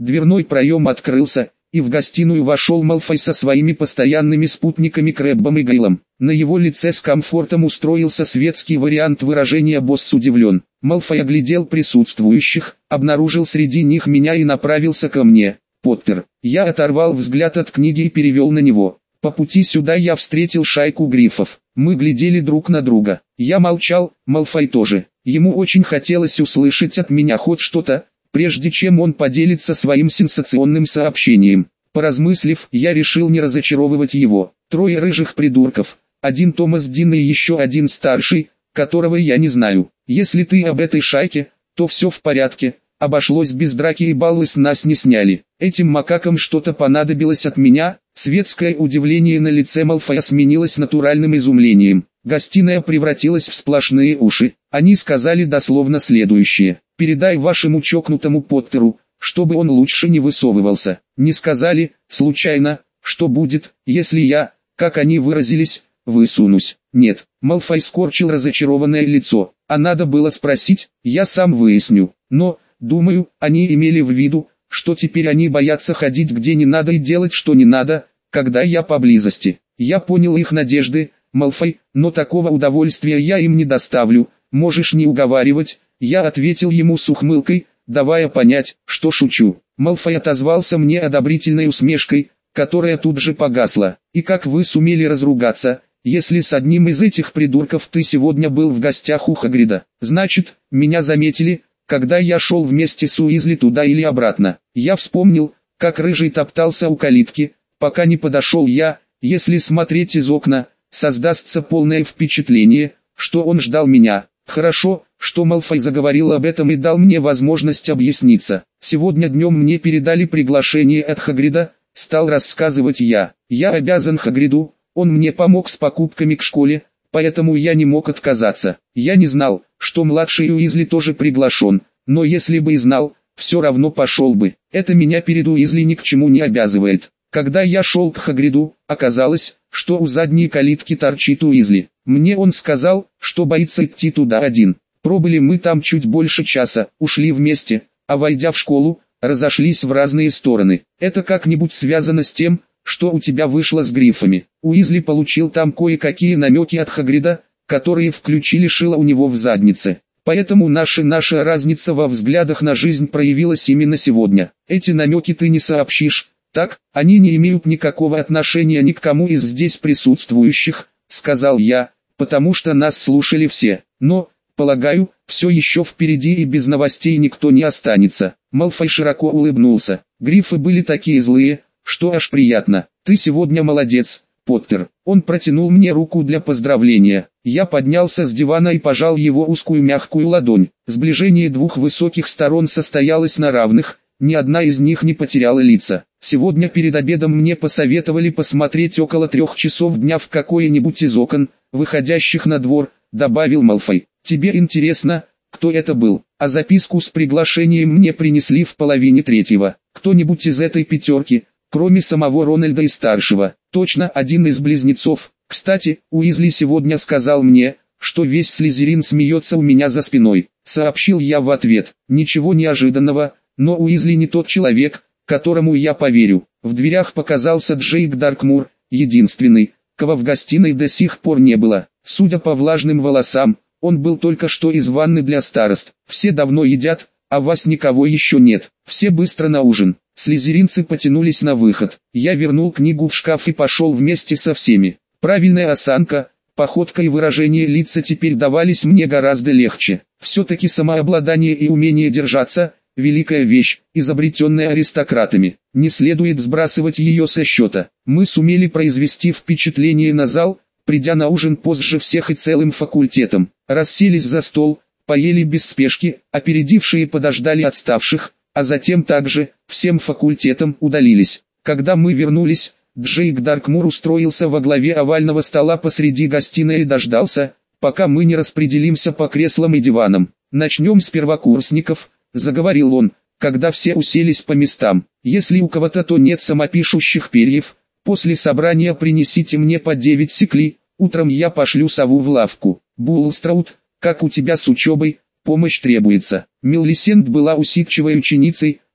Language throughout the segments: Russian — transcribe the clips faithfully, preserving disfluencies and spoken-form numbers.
Дверной проем открылся, и в гостиную вошел Малфой со своими постоянными спутниками Крэббом и Гейлом. На его лице с комфортом устроился светский вариант выражения «босс удивлен». Малфой оглядел присутствующих, обнаружил среди них меня и направился ко мне. «Поттер». Я оторвал взгляд от книги и перевел на него. По пути сюда я встретил шайку грифов. Мы глядели друг на друга. Я молчал, Малфой тоже. Ему очень хотелось услышать от меня хоть что-то, прежде чем он поделится своим сенсационным сообщением. Поразмыслив, я решил не разочаровывать его. Трое рыжих придурков, один Томас Дин и еще один старший, которого я не знаю. Если ты об этой шайке, то все в порядке, обошлось без драки и баллы с нас не сняли. Этим макакам что-то понадобилось от меня. Светское удивление на лице Малфоя сменилось натуральным изумлением. Гостиная превратилась в сплошные уши. Они сказали дословно следующее: «Передай вашему чокнутому Поттеру, чтобы он лучше не высовывался». Не сказали, случайно, что будет, если я, как они выразились, высунусь. Нет, Малфой скорчил разочарованное лицо. А надо было спросить, я сам выясню. Но, думаю, они имели в виду, что теперь они боятся ходить где не надо и делать что не надо, когда я поблизости. Я понял их надежды, Малфой, но такого удовольствия я им не доставлю, можешь не уговаривать. Я ответил ему с ухмылкой, давая понять, что шучу. Малфой отозвался мне одобрительной усмешкой, которая тут же погасла. «И как вы сумели разругаться, если с одним из этих придурков ты сегодня был в гостях у Хагрида? Значит, меня заметили, когда я шел вместе с Уизли туда или обратно». Я вспомнил, как рыжий топтался у калитки, пока не подошел я. Если смотреть из окна, создастся полное впечатление, что он ждал меня. Хорошо, что Малфой заговорил об этом и дал мне возможность объясниться. Сегодня днем мне передали приглашение от Хагрида, стал рассказывать я. Я обязан Хагриду, он мне помог с покупками к школе, поэтому я не мог отказаться. Я не знал, что младший Уизли тоже приглашен, но если бы и знал, все равно пошел бы. Это меня перед Уизли ни к чему не обязывает. Когда я шел к Хагриду, оказалось, что у задней калитки торчит Уизли. Мне он сказал, что боится идти туда один. Пробыли мы там чуть больше часа, ушли вместе, а войдя в школу, разошлись в разные стороны. Это как-нибудь связано с тем, что у тебя вышло с грифами. Уизли получил там кое-какие намеки от Хагрида, которые включили шило у него в заднице. Поэтому наша наша разница во взглядах на жизнь проявилась именно сегодня. Эти намеки ты не сообщишь, так? Они не имеют никакого отношения ни к кому из здесь присутствующих, сказал я, потому что нас слушали все. Но, полагаю, все еще впереди и без новостей никто не останется. Малфой широко улыбнулся. Грифы были такие злые, что аж приятно. Ты сегодня молодец, Поттер. Он протянул мне руку для поздравления. Я поднялся с дивана и пожал его узкую мягкую ладонь. Сближение двух высоких сторон состоялось на равных, ни одна из них не потеряла лица. Сегодня перед обедом мне посоветовали посмотреть около трех часов дня в какое-нибудь из окон, выходящих на двор, добавил Малфой. Тебе интересно, кто это был? А записку с приглашением мне принесли в половине третьего. Кто-нибудь из этой пятерки, кроме самого Рональда и старшего. Точно один из близнецов. Кстати, Уизли сегодня сказал мне, что весь Слизерин смеется у меня за спиной. Сообщил я в ответ. Ничего неожиданного, но Уизли не тот человек, которому я поверю. В дверях показался Джейк Даркмур, единственный, кого в гостиной до сих пор не было. Судя по влажным волосам, он был только что из ванны для старост. Все давно едят, а вас никого еще нет. Все быстро на ужин. Слизеринцы потянулись на выход. Я вернул книгу в шкаф и пошел вместе со всеми. Правильная осанка, походка и выражение лица теперь давались мне гораздо легче. Все-таки самообладание и умение держаться – великая вещь, изобретенная аристократами. Не следует сбрасывать ее со счета. Мы сумели произвести впечатление на зал, придя на ужин позже всех и целым факультетом. Расселись за стол, поели без спешки, опередившие подождали отставших, а затем также, всем факультетом, удалились. Когда мы вернулись, Джейк Даркмур устроился во главе овального стола посреди гостиной и дождался, пока мы не распределимся по креслам и диванам. «Начнем с первокурсников», — заговорил он, когда все уселись по местам. «Если у кого-то то нет самопишущих перьев, после собрания принесите мне по девять сикли, утром я пошлю сову в лавку. Буллстраут, как у тебя с учебой, помощь требуется». Милисент была усидчивой ученицей,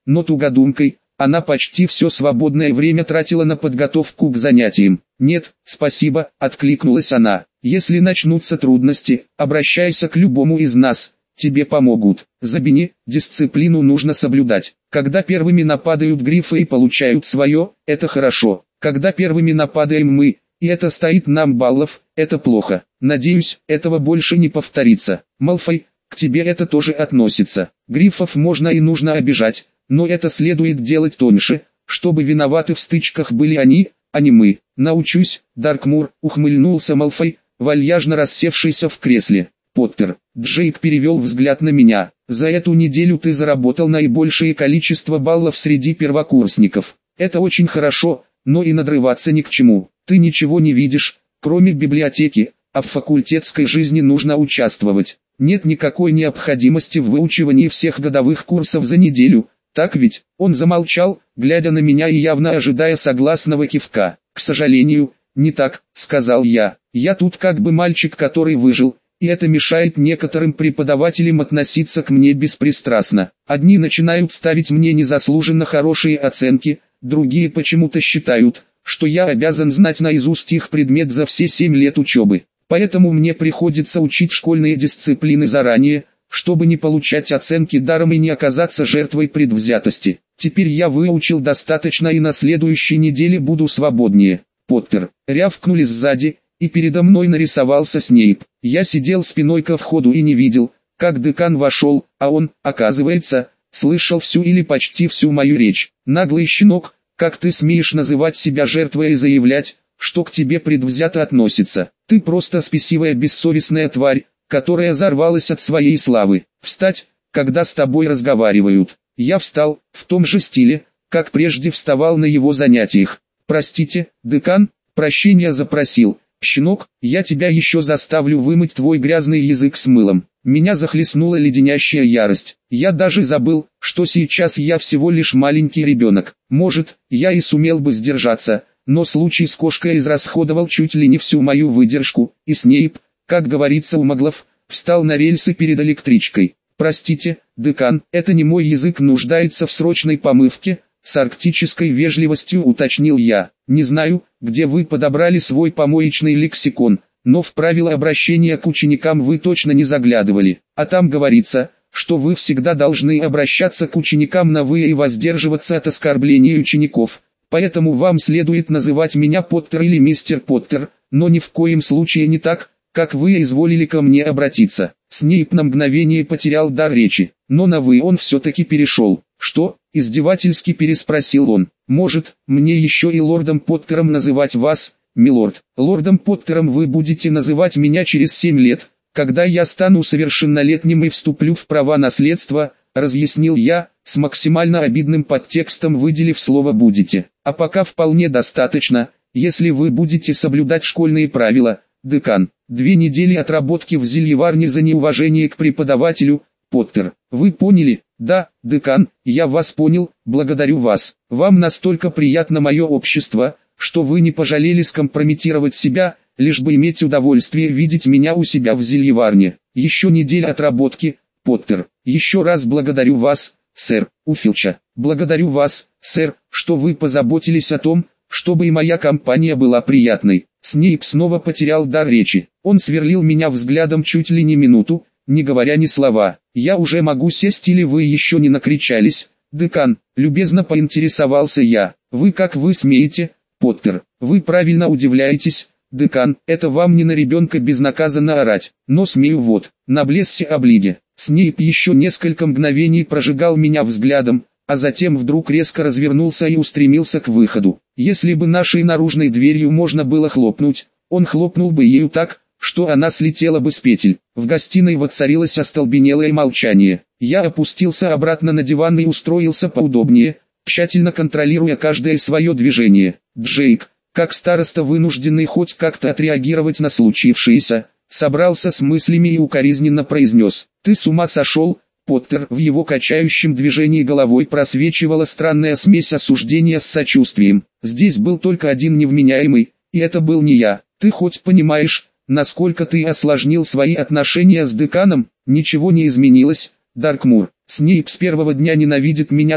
но тугодумкой. Она почти все свободное время тратила на подготовку к занятиям. «Нет, спасибо», — откликнулась она. «Если начнутся трудности, обращайся к любому из нас, тебе помогут. Забини, дисциплину нужно соблюдать. Когда первыми нападают грифы и получают свое, это хорошо. Когда первыми нападаем мы, и это стоит нам баллов, это плохо. Надеюсь, этого больше не повторится. Малфой, к тебе это тоже относится. Грифов можно и нужно обижать, но это следует делать тоньше, чтобы виноваты в стычках были они, а не мы. Научусь, Даркмур, ухмыльнулся Малфой, вальяжно рассевшийся в кресле. Поттер, Джейк перевел взгляд на меня. За эту неделю ты заработал наибольшее количество баллов среди первокурсников. Это очень хорошо, но и надрываться ни к чему. Ты ничего не видишь, кроме библиотеки, а в факультетской жизни нужно участвовать. Нет никакой необходимости в выучивании всех годовых курсов за неделю. Так ведь? Он замолчал, глядя на меня и явно ожидая согласного кивка. К сожалению, не так, сказал я. Я тут как бы мальчик, который выжил, и это мешает некоторым преподавателям относиться к мне беспристрастно. Одни начинают ставить мне незаслуженно хорошие оценки, другие почему-то считают, что я обязан знать наизусть их предмет за все семь лет учебы. Поэтому мне приходится учить школьные дисциплины заранее, чтобы не получать оценки даром и не оказаться жертвой предвзятости. Теперь я выучил достаточно и на следующей неделе буду свободнее. Поттер, рявкнули сзади, и передо мной нарисовался Снейп. Я сидел спиной ко входу и не видел, как декан вошел, а он, оказывается, слышал всю или почти всю мою речь. Наглый щенок, как ты смеешь называть себя жертвой и заявлять, что к тебе предвзято относится? Ты просто спесивая бессовестная тварь, которая взорвалась от своей славы. Встать, когда с тобой разговаривают. Я встал, в том же стиле, как прежде вставал на его занятиях. Простите, декан, прощения запросил. Щенок, я тебя еще заставлю вымыть твой грязный язык с мылом. Меня захлестнула леденящая ярость. Я даже забыл, что сейчас я всего лишь маленький ребенок. Может, я и сумел бы сдержаться, но случай с кошкой израсходовал чуть ли не всю мою выдержку, и Снейп, как говорится у маглов, встал на рельсы перед электричкой. Простите, декан, это не мой язык нуждается в срочной помывке, с арктической вежливостью уточнил я. Не знаю, где вы подобрали свой помоечный лексикон, но в правила обращения к ученикам вы точно не заглядывали. А там говорится, что вы всегда должны обращаться к ученикам на «вы» и воздерживаться от оскорблений учеников. Поэтому вам следует называть меня Поттер или мистер Поттер, но ни в коем случае не так, как вы изволили ко мне обратиться. Снейп на мгновение потерял дар речи, но на «вы» он все-таки перешел. «Что?» – издевательски переспросил он. «Может, мне еще и лордом Поттером называть вас, милорд? Лордом Поттером вы будете называть меня через семь лет, когда я стану совершеннолетним и вступлю в права наследства», – разъяснил я, с максимально обидным подтекстом выделив слово «будете». «А пока вполне достаточно, если вы будете соблюдать школьные правила, декан. Две недели отработки в зельеварне за неуважение к преподавателю, Поттер. Вы поняли?» «Да, декан, я вас понял, благодарю вас. Вам настолько приятно мое общество, что вы не пожалели скомпрометировать себя, лишь бы иметь удовольствие видеть меня у себя в зельеварне. Еще неделя отработки, Поттер. Еще раз благодарю вас, сэр, у Филча. Благодарю вас, сэр, что вы позаботились о том, чтобы и моя компания была приятной». Снейп снова потерял дар речи. Он сверлил меня взглядом чуть ли не минуту, не говоря ни слова. «Я уже могу сесть или вы еще не накричались?» «Декан», любезно поинтересовался я. «Вы как вы смеете, Поттер? Вы правильно удивляетесь, декан, это вам не на ребенка безнаказанно орать. Но смею вот, на блессе облиге». Снейп еще несколько мгновений прожигал меня взглядом, а затем вдруг резко развернулся и устремился к выходу. Если бы нашей наружной дверью можно было хлопнуть, он хлопнул бы ею так, что она слетела бы с петель. В гостиной воцарилось остолбенелое молчание. Я опустился обратно на диван и устроился поудобнее, тщательно контролируя каждое свое движение. Джейк, как староста вынужденный хоть как-то отреагировать на случившееся, собрался с мыслями и укоризненно произнес: «Ты с ума сошел, Поттер?» В его качающем движении головой просвечивала странная смесь осуждения с сочувствием. Здесь был только один невменяемый, и это был не я. «Ты хоть понимаешь, насколько ты осложнил свои отношения с деканом?» «Ничего не изменилось, Даркмур. Снейп с первого дня ненавидит меня так,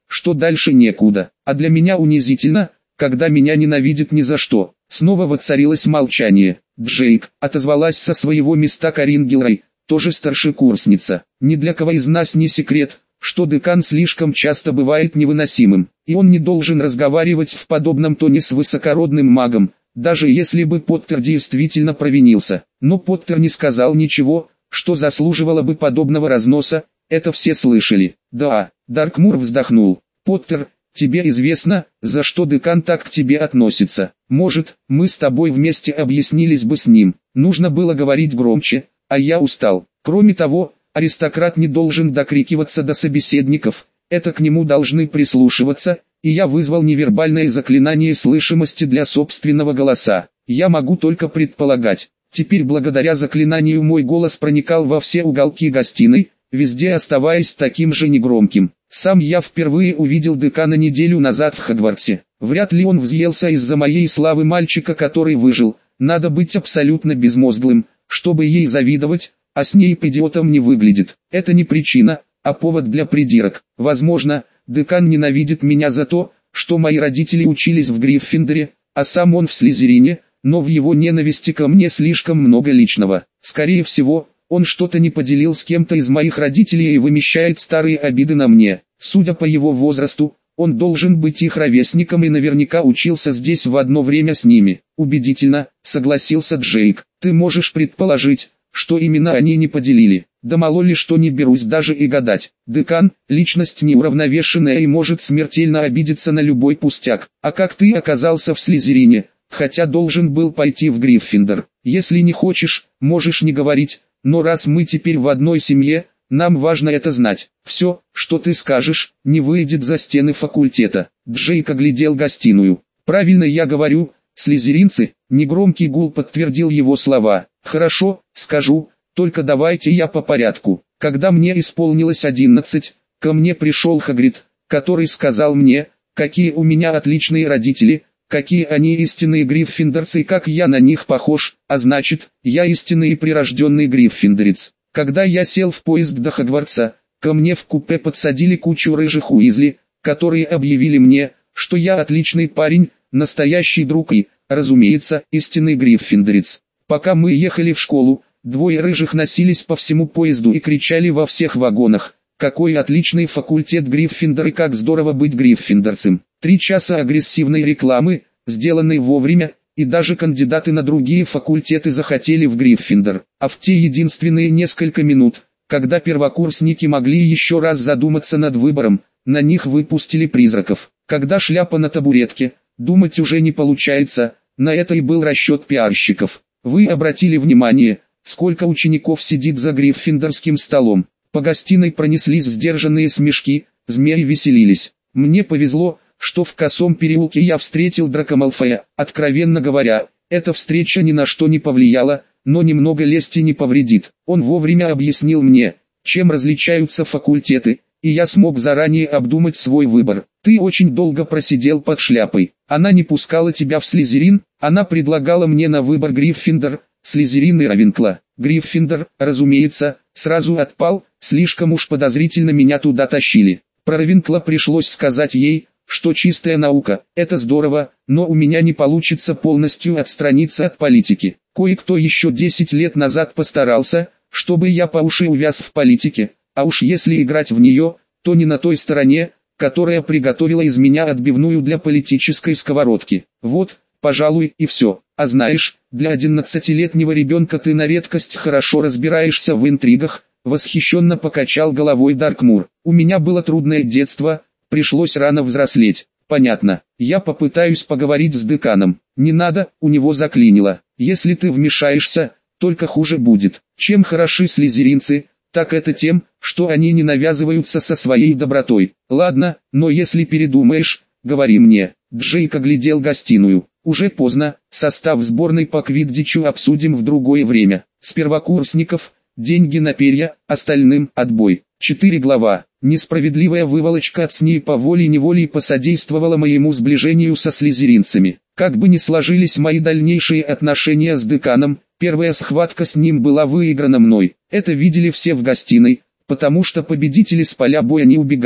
что дальше некуда, а для меня унизительно, когда меня ненавидят ни за что. Снова воцарилось молчание. «Джейк», — отозвалась со своего места Карин Гилрей, тоже старшекурсница. «Ни для кого из нас не секрет, что декан слишком часто бывает невыносимым, и он не должен разговаривать в подобном тоне с высокородным магом, даже если бы Поттер действительно провинился». Но Поттер не сказал ничего, что заслуживало бы подобного разноса, это все слышали. «Да», — Даркмур вздохнул. «Поттер, тебе известно, за что декан так к тебе относится. Может, мы с тобой вместе объяснились бы с ним. Нужно было говорить громче, а я устал. Кроме того, аристократ не должен докрикиваться до собеседников, это к нему должны прислушиваться, и я вызвал невербальное заклинание слышимости для собственного голоса. Я могу только предполагать. Теперь благодаря заклинанию мой голос проникал во все уголки гостиной, везде оставаясь таким же негромким. Сам я впервые увидел декана неделю назад в Хогвартсе. Вряд ли он взъелся из-за моей славы мальчика, который выжил. Надо быть абсолютно безмозглым, чтобы ей завидовать, а с ней идиотом не выглядит. Это не причина, а повод для придирок. Возможно, декан ненавидит меня за то, что мои родители учились в Гриффиндоре, а сам он в Слизерине, но в его ненависти ко мне слишком много личного. Скорее всего, он что-то не поделил с кем-то из моих родителей и вымещает старые обиды на мне. Судя по его возрасту, он должен быть их ровесником и наверняка учился здесь в одно время с ними. Убедительно, согласился Джейк. Ты можешь предположить, что именно они не поделили. Да мало ли что, не берусь даже и гадать. Декан – личность неуравновешенная и может смертельно обидеться на любой пустяк. А как ты оказался в Слизерине, хотя должен был пойти в Гриффиндор? Если не хочешь, можешь не говорить, но раз мы теперь в одной семье, нам важно это знать. Все, что ты скажешь, не выйдет за стены факультета. Джейк оглядел гостиную. Правильно я говорю, слизеринцы? Негромкий гул подтвердил его слова. Хорошо, скажу, только давайте я по порядку. Когда мне исполнилось одиннадцать, ко мне пришел Хагрид, который сказал мне, какие у меня отличные родители, какие они истинные гриффиндорцы и как я на них похож, а значит, я истинный и прирожденный гриффиндорец. Когда я сел в поезд до Хогвартса, ко мне в купе подсадили кучу рыжих Уизли, которые объявили мне, что я отличный парень, настоящий друг и, разумеется, истинный гриффиндорец. Пока мы ехали в школу, двое рыжих носились по всему поезду и кричали во всех вагонах: «Какой отличный факультет Гриффиндор и как здорово быть гриффиндорцем!» Три часа агрессивной рекламы, сделанной вовремя, и даже кандидаты на другие факультеты захотели в Гриффиндор. А в те единственные несколько минут, когда первокурсники могли еще раз задуматься над выбором, на них выпустили призраков. Когда шляпа на табуретке, думать уже не получается, на это и был расчет пиарщиков. Вы обратили внимание, сколько учеников сидит за гриффиндорским столом? По гостиной пронеслись сдержанные смешки, змеи веселились. Мне повезло, что в косом переулке я встретил Драко Малфоя. Откровенно говоря, эта встреча ни на что не повлияла, но немного лести не повредит. Он вовремя объяснил мне, чем различаются факультеты, и я смог заранее обдумать свой выбор. Ты очень долго просидел под шляпой. Она не пускала тебя в Слизерин, она предлагала мне на выбор Гриффиндор, Слизерин и Равенкла. Гриффиндор, разумеется, сразу отпал, слишком уж подозрительно меня туда тащили. Про Равенкла пришлось сказать ей, что чистая наука – это здорово, но у меня не получится полностью отстраниться от политики. Кое-кто еще десять лет назад постарался, чтобы я по уши увяз в политике, а уж если играть в нее, то не на той стороне, которая приготовила из меня отбивную для политической сковородки. Вот, пожалуй, и все. А знаешь, для одиннадцатилетнего ребенка ты на редкость хорошо разбираешься в интригах, восхищенно покачал головой Даркмур. У меня было трудное детство, пришлось рано взрослеть. Понятно, я попытаюсь поговорить с деканом. Не надо, у него заклинило. Если ты вмешаешься, только хуже будет. Чем хороши слизеринцы, так это тем, что они не навязываются со своей добротой. Ладно, но если передумаешь, говори мне. Джейк оглядел гостиную. Уже поздно, состав сборной по квиддичу обсудим в другое время. С первокурсников, деньги на перья, остальным отбой. Четыре глава. Несправедливая выволочка от Снейпа волей-неволей посодействовала моему сближению со слизеринцами. Как бы ни сложились мои дальнейшие отношения с деканом, первая схватка с ним была выиграна мной. Это видели все в гостиной, потому что победители с поля боя не убегают.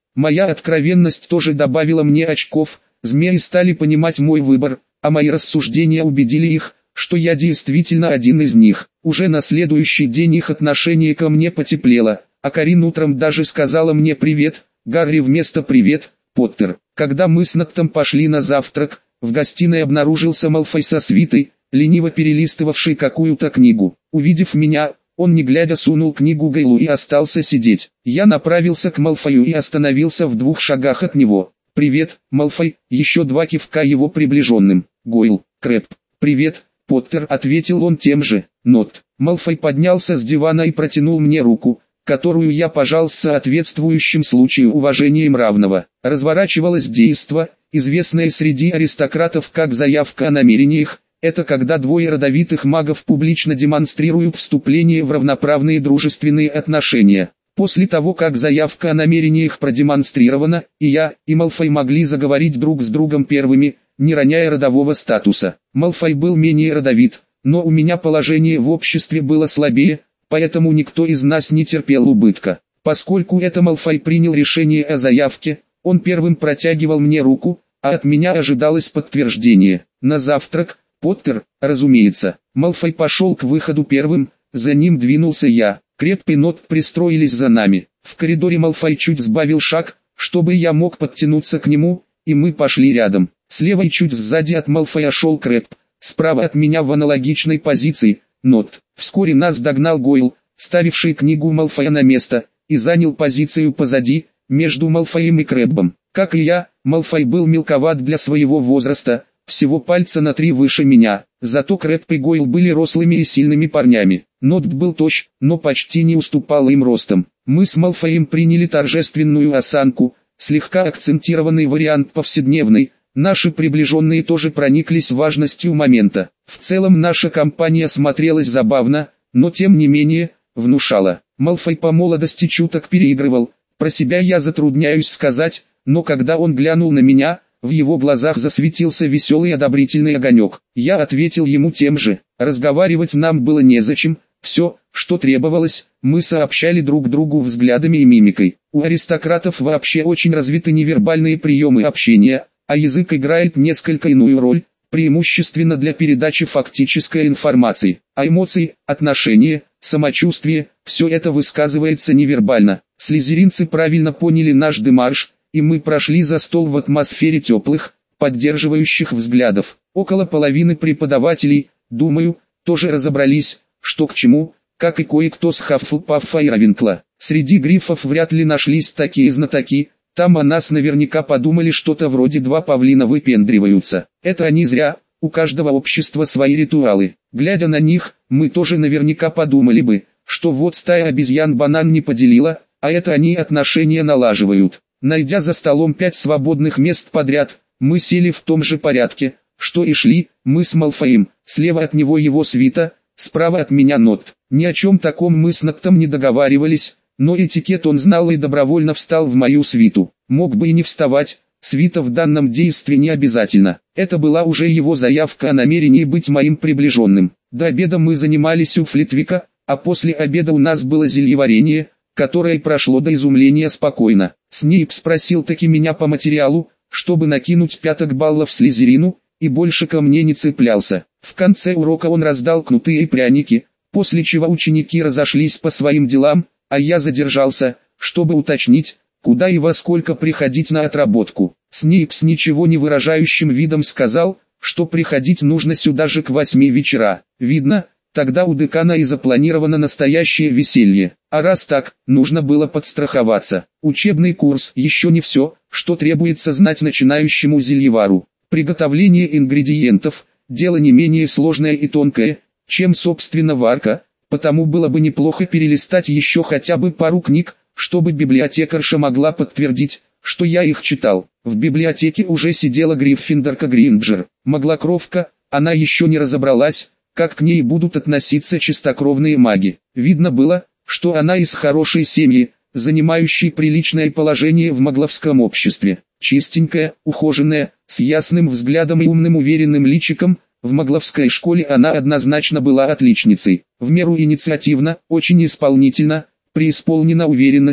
Моя откровенность тоже добавила мне очков, змеи стали понимать мой выбор, а мои рассуждения убедили их, что я действительно один из них. Уже на следующий день их отношение ко мне потеплело, а Карин утром даже сказала мне «Привет, Гарри» вместо «Привет, Поттер». Когда мы с Ноттом пошли на завтрак, в гостиной обнаружился Малфой со свитой, лениво перелистывавший какую-то книгу. Увидев меня, он не глядя сунул книгу Гейлу и остался сидеть. Я направился к Малфою и остановился в двух шагах от него. «Привет, Малфой», еще два кивка его приближенным. «Гойл, Крэбб». «Привет, Поттер», ответил он тем же. «Нот». Малфой поднялся с дивана и протянул мне руку, которую я пожал с соответствующим случаю уважением равного. Разворачивалось действо, известное среди аристократов как заявка о намерениях. Это когда двое родовитых магов публично демонстрируют вступление в равноправные дружественные отношения. После того, как заявка о намерениях продемонстрирована, и я, и Малфой могли заговорить друг с другом первыми, не роняя родового статуса. Малфой был менее родовит, но у меня положение в обществе было слабее, поэтому никто из нас не терпел убытка. Поскольку это Малфой принял решение о заявке, он первым протягивал мне руку, а от меня ожидалось подтверждение. На завтрак, Поттер, разумеется. Малфой пошел к выходу первым, за ним двинулся я. Крэбб и Нот пристроились за нами. В коридоре Малфой чуть сбавил шаг, чтобы я мог подтянуться к нему, и мы пошли рядом. Слева и чуть сзади от Малфоя шел Крэбб, справа от меня в аналогичной позиции Нот. Вскоре нас догнал Гойл, ставивший книгу Малфоя на место, и занял позицию позади, между Малфоем и Крэббом. Как и я, Малфой был мелковат для своего возраста, всего пальца на три выше меня, зато Крэбб и Гойл были рослыми и сильными парнями. Нот был тощ, но почти не уступал им ростом. Мы с Малфоем приняли торжественную осанку, слегка акцентированный вариант повседневный. Наши приближенные тоже прониклись важностью момента. В целом наша компания смотрелась забавно, но тем не менее, внушала. Малфой по молодости чуток переигрывал, про себя я затрудняюсь сказать, но когда он глянул на меня, в его глазах засветился веселый одобрительный огонек. Я ответил ему тем же. Разговаривать нам было незачем, все, что требовалось, мы сообщали друг другу взглядами и мимикой. У аристократов вообще очень развиты невербальные приемы общения, а язык играет несколько иную роль, преимущественно для передачи фактической информации. А эмоции, отношения, самочувствие, все это высказывается невербально. Слизеринцы правильно поняли наш демарш, и мы прошли за стол в атмосфере теплых, поддерживающих взглядов. Около половины преподавателей, думаю, тоже разобрались, что к чему, как и кое-кто с Хаффлпаффа и Равенкла. Среди грифов вряд ли нашлись такие знатоки. Там о нас наверняка подумали что-то вроде «два павлина выпендриваются». Это они зря, у каждого общества свои ритуалы. Глядя на них, мы тоже наверняка подумали бы, что вот стая обезьян банан не поделила, а это они отношения налаживают. Найдя за столом пять свободных мест подряд, мы сели в том же порядке, что и шли, мы с Малфоем, слева от него его свита, справа от меня Нот. Ни о чем таком мы с Ноттом не договаривались, но этикет он знал и добровольно встал в мою свиту. Мог бы и не вставать, свита в данном действии не обязательно. Это была уже его заявка о намерении быть моим приближенным. До обеда мы занимались у Флитвика, а после обеда у нас было зельеварение, которое прошло до изумления спокойно. Снейп спросил таки меня по материалу, чтобы накинуть пяток баллов Слизерину, и больше ко мне не цеплялся. В конце урока он раздал кнуты и пряники, после чего ученики разошлись по своим делам, а я задержался, чтобы уточнить, куда и во сколько приходить на отработку. Снейп с ничего не выражающим видом сказал, что приходить нужно сюда же к восьми вечера. Видно, тогда у декана и запланировано настоящее веселье. А раз так, нужно было подстраховаться. Учебный курс еще не все, что требуется знать начинающему зельевару. Приготовление ингредиентов – дело не менее сложное и тонкое, чем собственно варка, потому было бы неплохо перелистать еще хотя бы пару книг, чтобы библиотекарша могла подтвердить, что я их читал. В библиотеке уже сидела Гриффиндорка Гринджер. Маглокровка, она еще не разобралась, как к ней будут относиться чистокровные маги. Видно было, что она из хорошей семьи, занимающей приличное положение в магловском обществе. Чистенькая, ухоженная, с ясным взглядом и умным уверенным личиком, в магловской школе она однозначно была отличницей. В меру инициативна, очень исполнительна, преисполнена уверенности,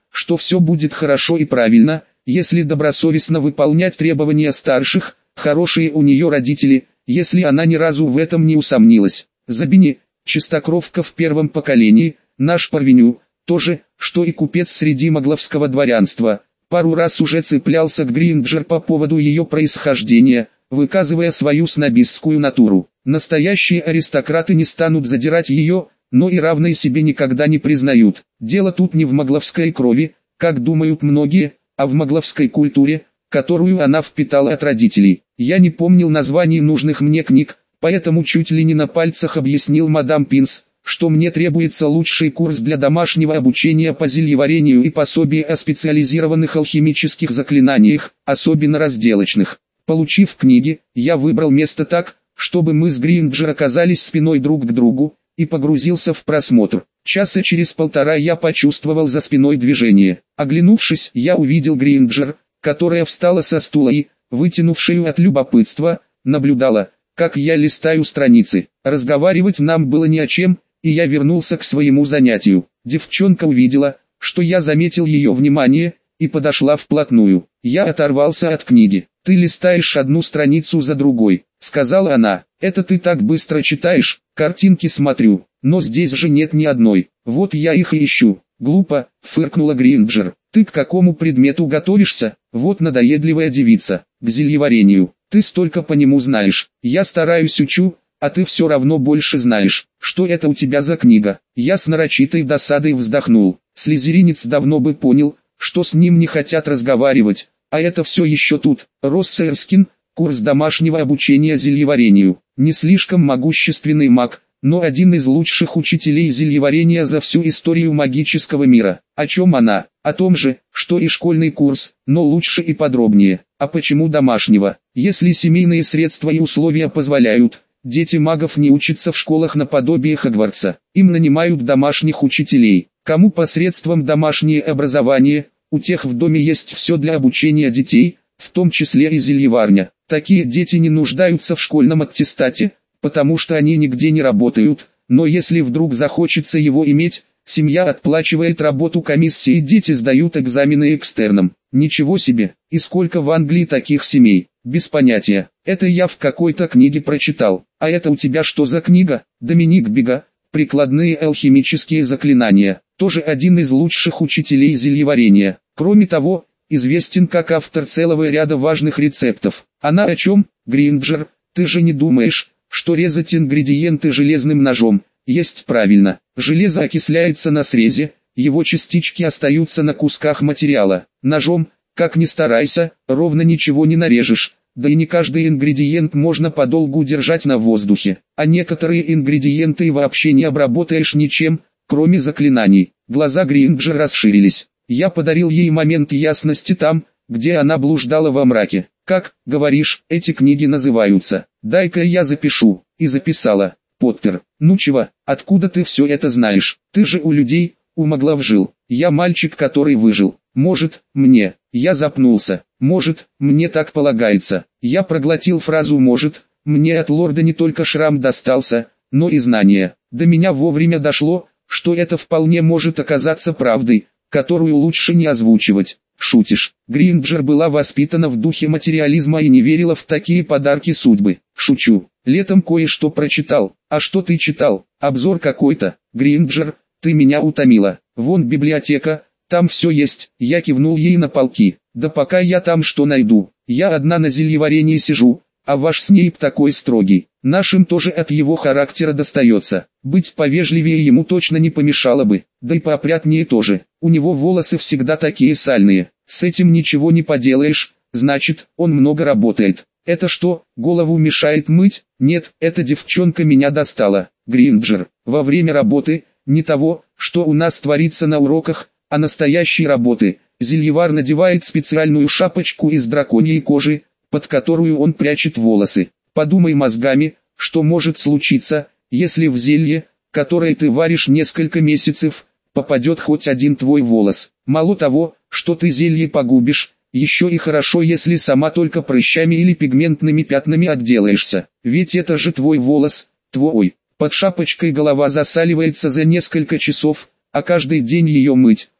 что все будет хорошо и правильно, если добросовестно выполнять требования старших, хорошие у нее родители, если она ни разу в этом не усомнилась. Забини, чистокровка в первом поколении, наш Парвеню, тоже, что и купец среди могловского дворянства, пару раз уже цеплялся к Гринджер по поводу ее происхождения, выказывая свою снобистскую натуру. Настоящие аристократы не станут задирать ее, но и равной себе никогда не признают. Дело тут не в могловской крови, как думают многие, а в могловской культуре, которую она впитала от родителей. Я не помнил названий нужных мне книг, поэтому чуть ли не на пальцах объяснил мадам Пинс, что мне требуется лучший курс для домашнего обучения по зельеварению и пособие о специализированных алхимических заклинаниях, особенно разделочных. Получив книги, я выбрал место так, чтобы мы с Гринджер оказались спиной друг к другу, и погрузился в просмотр. Часа через полтора я почувствовал за спиной движение. Оглянувшись, я увидел Гринджер, которая встала со стула и, вытянувшую от любопытства, наблюдала, как я листаю страницы. Разговаривать нам было не о чем, и я вернулся к своему занятию. Девчонка увидела, что я заметил ее внимание, и подошла вплотную. Я оторвался от книги. «Ты листаешь одну страницу за другой», — сказала она. «Это ты так быстро читаешь, картинки смотрю, но здесь же нет ни одной. Вот я их и ищу». «Глупо», — фыркнула Гринджер. «Ты к какому предмету готовишься? Вот надоедливая девица, к зельеварению. Ты столько по нему знаешь. Я стараюсь учу, а ты все равно больше знаешь. Что это у тебя за книга?» Я с нарочитой досадой вздохнул. Слизеринец давно бы понял, что с ним не хотят разговаривать, а это все еще тут. Росс Эрскин, курс домашнего обучения зельеварению. Не слишком могущественный маг, но один из лучших учителей зельеварения за всю историю магического мира. О чем она? О том же, что и школьный курс, но лучше и подробнее. А почему домашнего? Если семейные средства и условия позволяют, дети магов не учатся в школах наподобие Хогвартса. Им нанимают домашних учителей. Кому посредством домашнее образование, у тех в доме есть все для обучения детей, в том числе и зельеварня. Такие дети не нуждаются в школьном аттестате, потому что они нигде не работают, но если вдруг захочется его иметь, семья отплачивает работу комиссии и дети сдают экзамены экстерном. Ничего себе, и сколько в Англии таких семей, без понятия. Это я в какой-то книге прочитал. А это у тебя что за книга? Доминик Бига, «Прикладные алхимические заклинания», тоже один из лучших учителей зельеварения. Кроме того, известен как автор целого ряда важных рецептов. Она о чем, Гринджер? Ты же не думаешь, что резать ингредиенты железным ножом есть правильно? Железо окисляется на срезе, его частички остаются на кусках материала. Ножом, как ни старайся, ровно ничего не нарежешь. Да и не каждый ингредиент можно подолгу держать на воздухе, а некоторые ингредиенты и вообще не обработаешь ничем, кроме заклинаний. Глаза Гринджер расширились. Я подарил ей момент ясности там, где она блуждала во мраке. «Как, говоришь, эти книги называются? Дай-ка я запишу». И записала. «Поттер, ну чего, откуда ты все это знаешь? Ты же у людей, у моглов жил. Я мальчик, который выжил. Может, мне». Я запнулся. «Может, мне так полагается». Я проглотил фразу «может». Мне от лорда не только шрам достался, но и знания. До меня вовремя дошло, что это вполне может оказаться правдой, которую лучше не озвучивать. «Шутишь?» Гринджер была воспитана в духе материализма и не верила в такие подарки судьбы. «Шучу. Летом кое-что прочитал». «А что ты читал? Обзор какой-то?» «Гринджер, ты меня утомила. Вон библиотека, там все есть». Я кивнул ей на полки. «Да пока я там что найду. Я одна на зельеварении сижу, а ваш Снейп такой строгий. Нашим тоже от его характера достается. Быть повежливее ему точно не помешало бы, да и поопрятнее тоже. У него волосы всегда такие сальные. С этим ничего не поделаешь, значит, он много работает». «Это что, голову мешает мыть?» «Нет, эта девчонка меня достала». Гринджер, во время работы, не того, что у нас творится на уроках, а настоящей работы, зельевар надевает специальную шапочку из драконьей кожи, под которую он прячет волосы. Подумай мозгами, что может случиться, если в зелье, которое ты варишь несколько месяцев, попадет хоть один твой волос. Мало того, что ты зелье погубишь, еще и хорошо, если сама только прыщами или пигментными пятнами отделаешься. Ведь это же твой волос, твой. Под шапочкой голова засаливается за несколько часов, а каждый день ее мыть,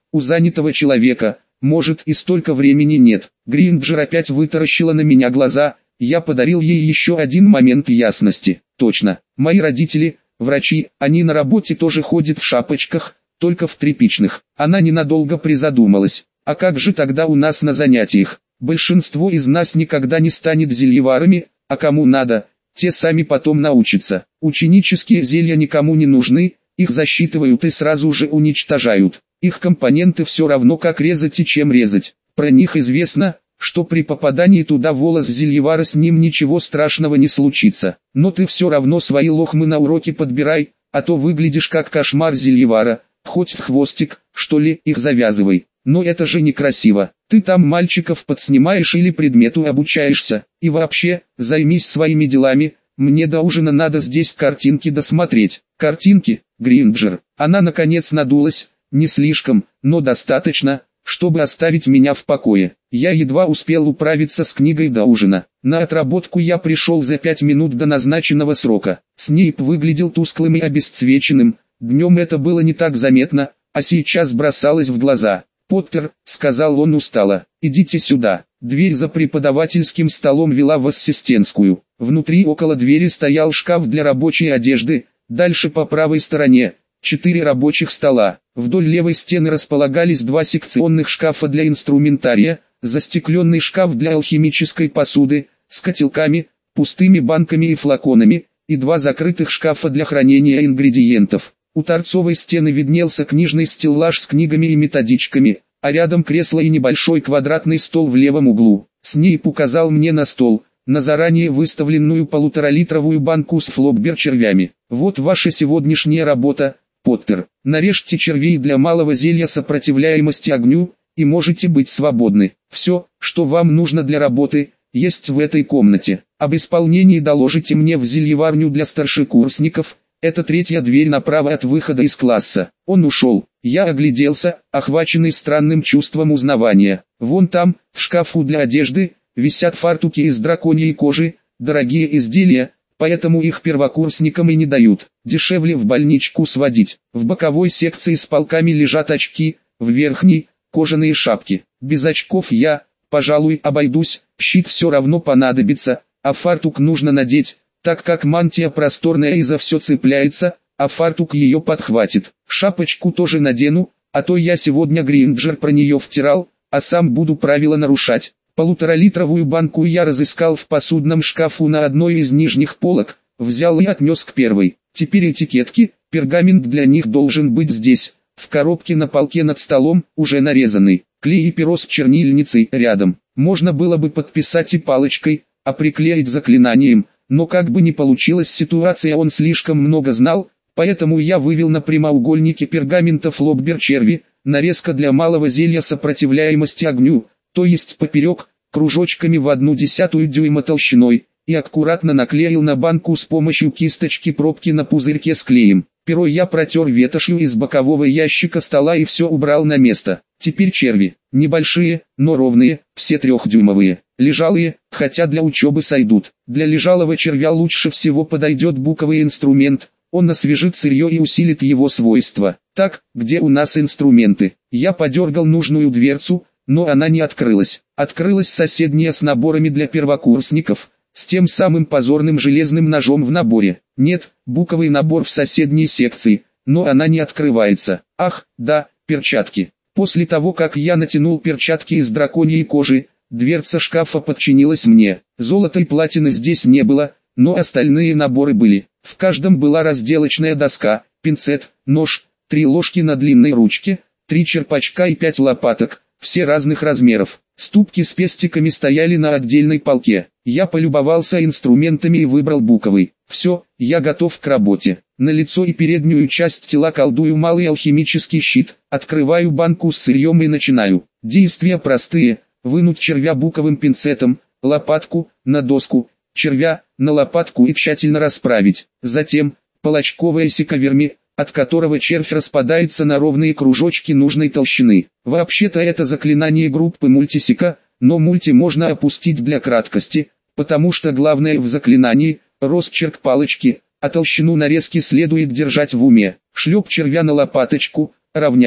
у занятого человека, может, и столько времени нет. Гринджер опять вытаращила на меня глаза, я подарил ей еще один момент ясности. Точно, мои родители, врачи, они на работе тоже ходят в шапочках, только в тряпичных. Она ненадолго призадумалась. А как же тогда у нас на занятиях? Большинство из нас никогда не станет зельеварами, а кому надо, те сами потом научатся. Ученические зелья никому не нужны, их засчитывают и сразу же уничтожают. Их компоненты все равно как резать и чем резать. Про них известно, что при попадании туда волос зельевара с ним ничего страшного не случится. Но ты все равно свои лохмы на уроке подбирай, а то выглядишь как кошмар зельевара, хоть в хвостик, что ли, их завязывай. Но это же некрасиво. Ты там мальчиков подснимаешь или предмету обучаешься. И вообще, займись своими делами, мне до ужина надо здесь картинки досмотреть. Картинки, Гринджер. Она наконец надулась, не слишком, но достаточно, чтобы оставить меня в покое. Я едва успел управиться с книгой до ужина. На отработку я пришел за пять минут до назначенного срока. Снейп выглядел тусклым и обесцвеченным. Днем это было не так заметно, а сейчас бросалось в глаза. «Поттер», — сказал он устало, — «идите сюда». Дверь за преподавательским столом вела в ассистентскую. Внутри около двери стоял шкаф для рабочей одежды, дальше по правой стороне — четыре рабочих стола. Вдоль левой стены располагались два секционных шкафа для инструментария, застекленный шкаф для алхимической посуды, с котелками, пустыми банками и флаконами, и два закрытых шкафа для хранения ингредиентов. У торцовой стены виднелся книжный стеллаж с книгами и методичками, а рядом кресло и небольшой квадратный стол в левом углу. Снейп указал мне на стол, на заранее выставленную полуторалитровую банку с флоббер-червями. «Вот ваша сегодняшняя работа, Поттер. Нарежьте червей для малого зелья сопротивляемости огню, и можете быть свободны. Все, что вам нужно для работы, есть в этой комнате. Об исполнении доложите мне в зельеварню для старшекурсников». Это третья дверь направо от выхода из класса. Он ушел. Я огляделся, охваченный странным чувством узнавания. Вон там, в шкафу для одежды, висят фартуки из драконьей кожи, дорогие изделия, поэтому их первокурсникам и не дают. Дешевле в больничку сводить. В боковой секции с полками лежат очки, в верхней – кожаные шапки. Без очков я, пожалуй, обойдусь, щит все равно понадобится, а фартук нужно надеть, так как мантия просторная и за все цепляется, а фартук ее подхватит. Шапочку тоже надену, а то я сегодня Гринджер про нее втирал, а сам буду правила нарушать. Полуторалитровую банку я разыскал в посудном шкафу на одной из нижних полок, взял и отнес к первой. Теперь этикетки, пергамент для них должен быть здесь, в коробке на полке над столом, уже нарезанный. Клей и перо с чернильницей рядом. Можно было бы подписать и палочкой, а приклеить заклинанием. Но как бы ни получилась ситуация, он слишком много знал, поэтому я вывел на прямоугольнике пергамента флоббер-черви, нарезка для малого зелья сопротивляемости огню, то есть поперек, кружочками в одну десятую дюйма толщиной, и аккуратно наклеил на банку с помощью кисточки пробки на пузырьке с клеем. Перо я протер ветошью из бокового ящика стола и все убрал на место. Теперь черви, небольшие, но ровные, все трехдюймовые. Лежалые, хотя для учебы сойдут. Для лежалого червя лучше всего подойдет буковый инструмент, он освежит сырье и усилит его свойства. Так, где у нас инструменты? Я подергал нужную дверцу, но она не открылась. Открылась соседняя с наборами для первокурсников, с тем самым позорным железным ножом в наборе. Нет, буковый набор в соседней секции, но она не открывается. Ах, да, перчатки. После того, как я натянул перчатки из драконьей кожи, дверца шкафа подчинилась мне. Золотой платины здесь не было, но остальные наборы были. В каждом была разделочная доска, пинцет, нож, три ложки на длинной ручке, три черпачка и пять лопаток, все разных размеров. Ступки с пестиками стояли на отдельной полке. Я полюбовался инструментами и выбрал буковый. Все, я готов к работе. На лицо и переднюю часть тела колдую малый алхимический щит, открываю банку с сырьем и начинаю. Действия простые. Вынуть червя буковым пинцетом, лопатку, на доску, червя, на лопатку и тщательно расправить. Затем, палочковое секаверми, от которого червь распадается на ровные кружочки нужной толщины. Вообще-то это заклинание группы мультисека, но мульти можно опустить для краткости, потому что главное в заклинании – росчерк палочки, а толщину нарезки следует держать в уме. Шлеп червя на лопаточку, равняем.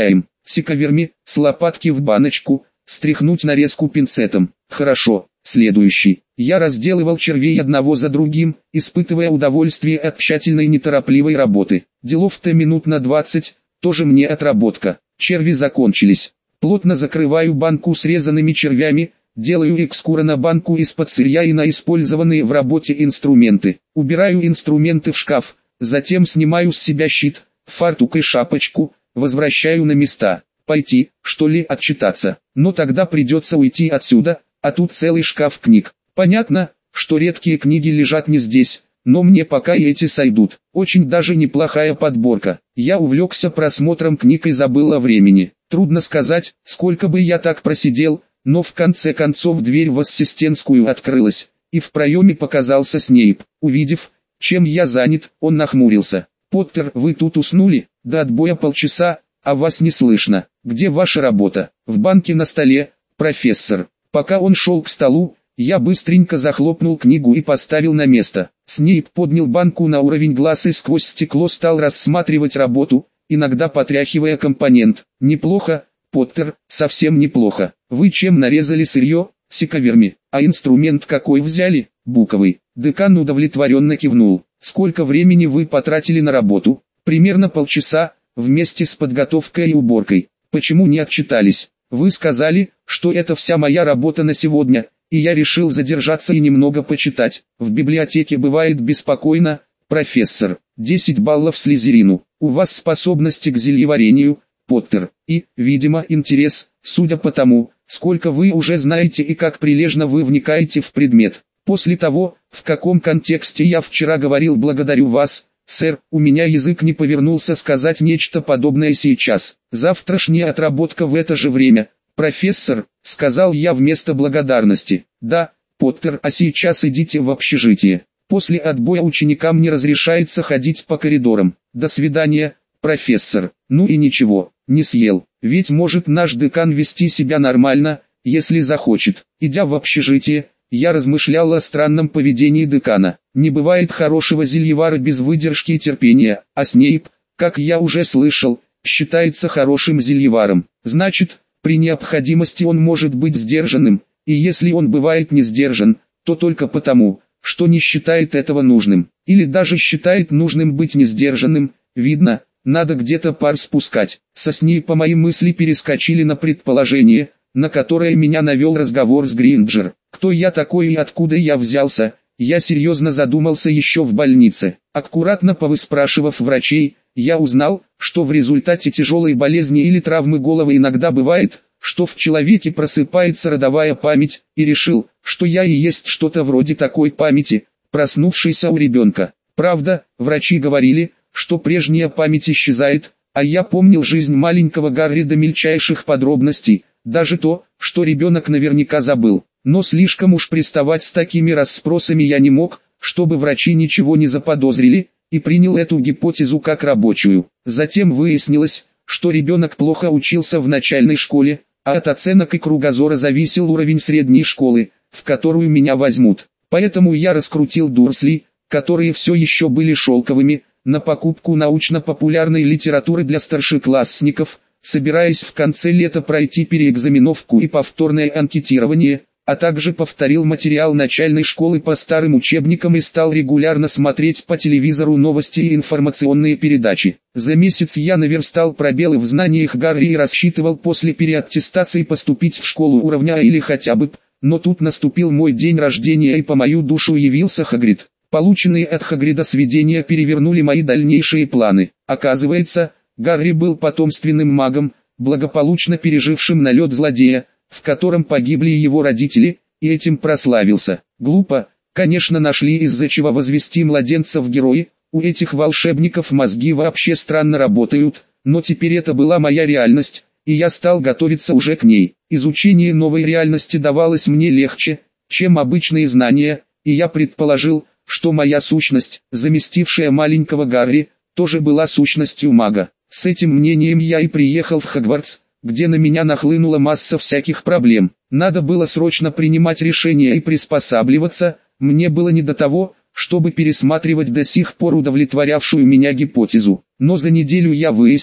Сикаверми, с лопатки в баночку, стряхнуть нарезку пинцетом. Хорошо, следующий. Я разделывал червей одного за другим, испытывая удовольствие от тщательной неторопливой работы. Делов-то минут на двадцать, тоже мне отработка. Черви закончились. Плотно закрываю банку срезанными червями, делаю экскура на банку из-под сырья и на использованные в работе инструменты. Убираю инструменты в шкаф, затем снимаю с себя щит, фартук и шапочку, возвращаю на места. Пойти, что ли, отчитаться. Но тогда придется уйти отсюда, а тут целый шкаф книг. Понятно, что редкие книги лежат не здесь, но мне пока и эти сойдут. Очень даже неплохая подборка. Я увлекся просмотром книг и забыл о времени. Трудно сказать, сколько бы я так просидел, но в конце концов дверь в ассистентскую открылась, и в проеме показался Снейп. Увидев, чем я занят, он нахмурился. «Поттер, вы тут уснули? До отбоя полчаса, а вас не слышно. Где ваша работа?» «В банке на столе, профессор». Пока он шел к столу, я быстренько захлопнул книгу и поставил на место. Снейп поднял банку на уровень глаз и сквозь стекло стал рассматривать работу, иногда потряхивая компонент. «Неплохо, Поттер, совсем неплохо. Вы чем нарезали сырье?» «Сикаверми». «А инструмент какой взяли?» «Буковый». Декан удовлетворенно кивнул. «Сколько времени вы потратили на работу?» «Примерно полчаса, вместе с подготовкой и уборкой». «Почему не отчитались?» «Вы сказали, что это вся моя работа на сегодня, и я решил задержаться и немного почитать. В библиотеке бывает беспокойно, профессор». десять баллов Слизерину. «У вас способности к зельеварению, Поттер, и, видимо, интерес, судя по тому, сколько вы уже знаете и как прилежно вы вникаете в предмет. После того, в каком контексте я вчера говорил «благодарю вас», сэр, у меня язык не повернулся сказать нечто подобное сейчас. Завтрашняя отработка в это же время, профессор, сказал я вместо благодарности. Да, Поттер, а сейчас идите в общежитие. После отбоя ученикам не разрешается ходить по коридорам. До свидания, профессор. Ну и ничего, не съел, ведь может наш декан вести себя нормально, если захочет. Идя в общежитие, я размышлял о странном поведении декана. Не бывает хорошего зельевара без выдержки и терпения, а Снейп, как я уже слышал, считается хорошим зельеваром. Значит, при необходимости он может быть сдержанным, и если он бывает не сдержан, то только потому, что не считает этого нужным, или даже считает нужным быть несдержанным. Видно, надо где-то пар спускать. Со Снейпа мои мысли перескочили на предположение, на которое меня навел разговор с Гринджер. Кто я такой и откуда я взялся, я серьезно задумался еще в больнице. Аккуратно повыспрашивав врачей, я узнал, что в результате тяжелой болезни или травмы головы иногда бывает, что в человеке просыпается родовая память, и решил, что я и есть что-то вроде такой памяти, проснувшейся у ребенка. Правда, врачи говорили, что прежняя память исчезает, а я помнил жизнь маленького Гарри до мельчайших подробностей, даже то, что ребенок наверняка забыл. Но слишком уж приставать с такими расспросами я не мог, чтобы врачи ничего не заподозрили, и принял эту гипотезу как рабочую. Затем выяснилось, что ребенок плохо учился в начальной школе, а от оценок и кругозора зависел уровень средней школы, в которую меня возьмут. Поэтому я раскрутил Дурсли, которые все еще были шелковыми, на покупку научно-популярной литературы для старшеклассников, собираясь в конце лета пройти переэкзаменовку и повторное анкетирование, а также повторил материал начальной школы по старым учебникам и стал регулярно смотреть по телевизору новости и информационные передачи. За месяц я наверстал пробелы в знаниях Гарри и рассчитывал после переаттестации поступить в школу уровня А или хотя бы П, но тут наступил мой день рождения и по мою душу явился Хагрид. Полученные от Хагрида сведения перевернули мои дальнейшие планы. Оказывается, Гарри был потомственным магом, благополучно пережившим налет злодея, в котором погибли его родители, и этим прославился. Глупо, конечно, нашли из-за чего возвести младенца в герои, у этих волшебников мозги вообще странно работают, но теперь это была моя реальность, и я стал готовиться уже к ней. Изучение новой реальности давалось мне легче, чем обычные знания, и я предположил, что моя сущность, заместившая маленького Гарри, тоже была сущностью мага. С этим мнением я и приехал в Хогвартс, где на меня нахлынула масса всяких проблем. Надо было срочно принимать решения и приспосабливаться, мне было не до того, чтобы пересматривать до сих пор удовлетворявшую меня гипотезу. Но за неделю я выяснил,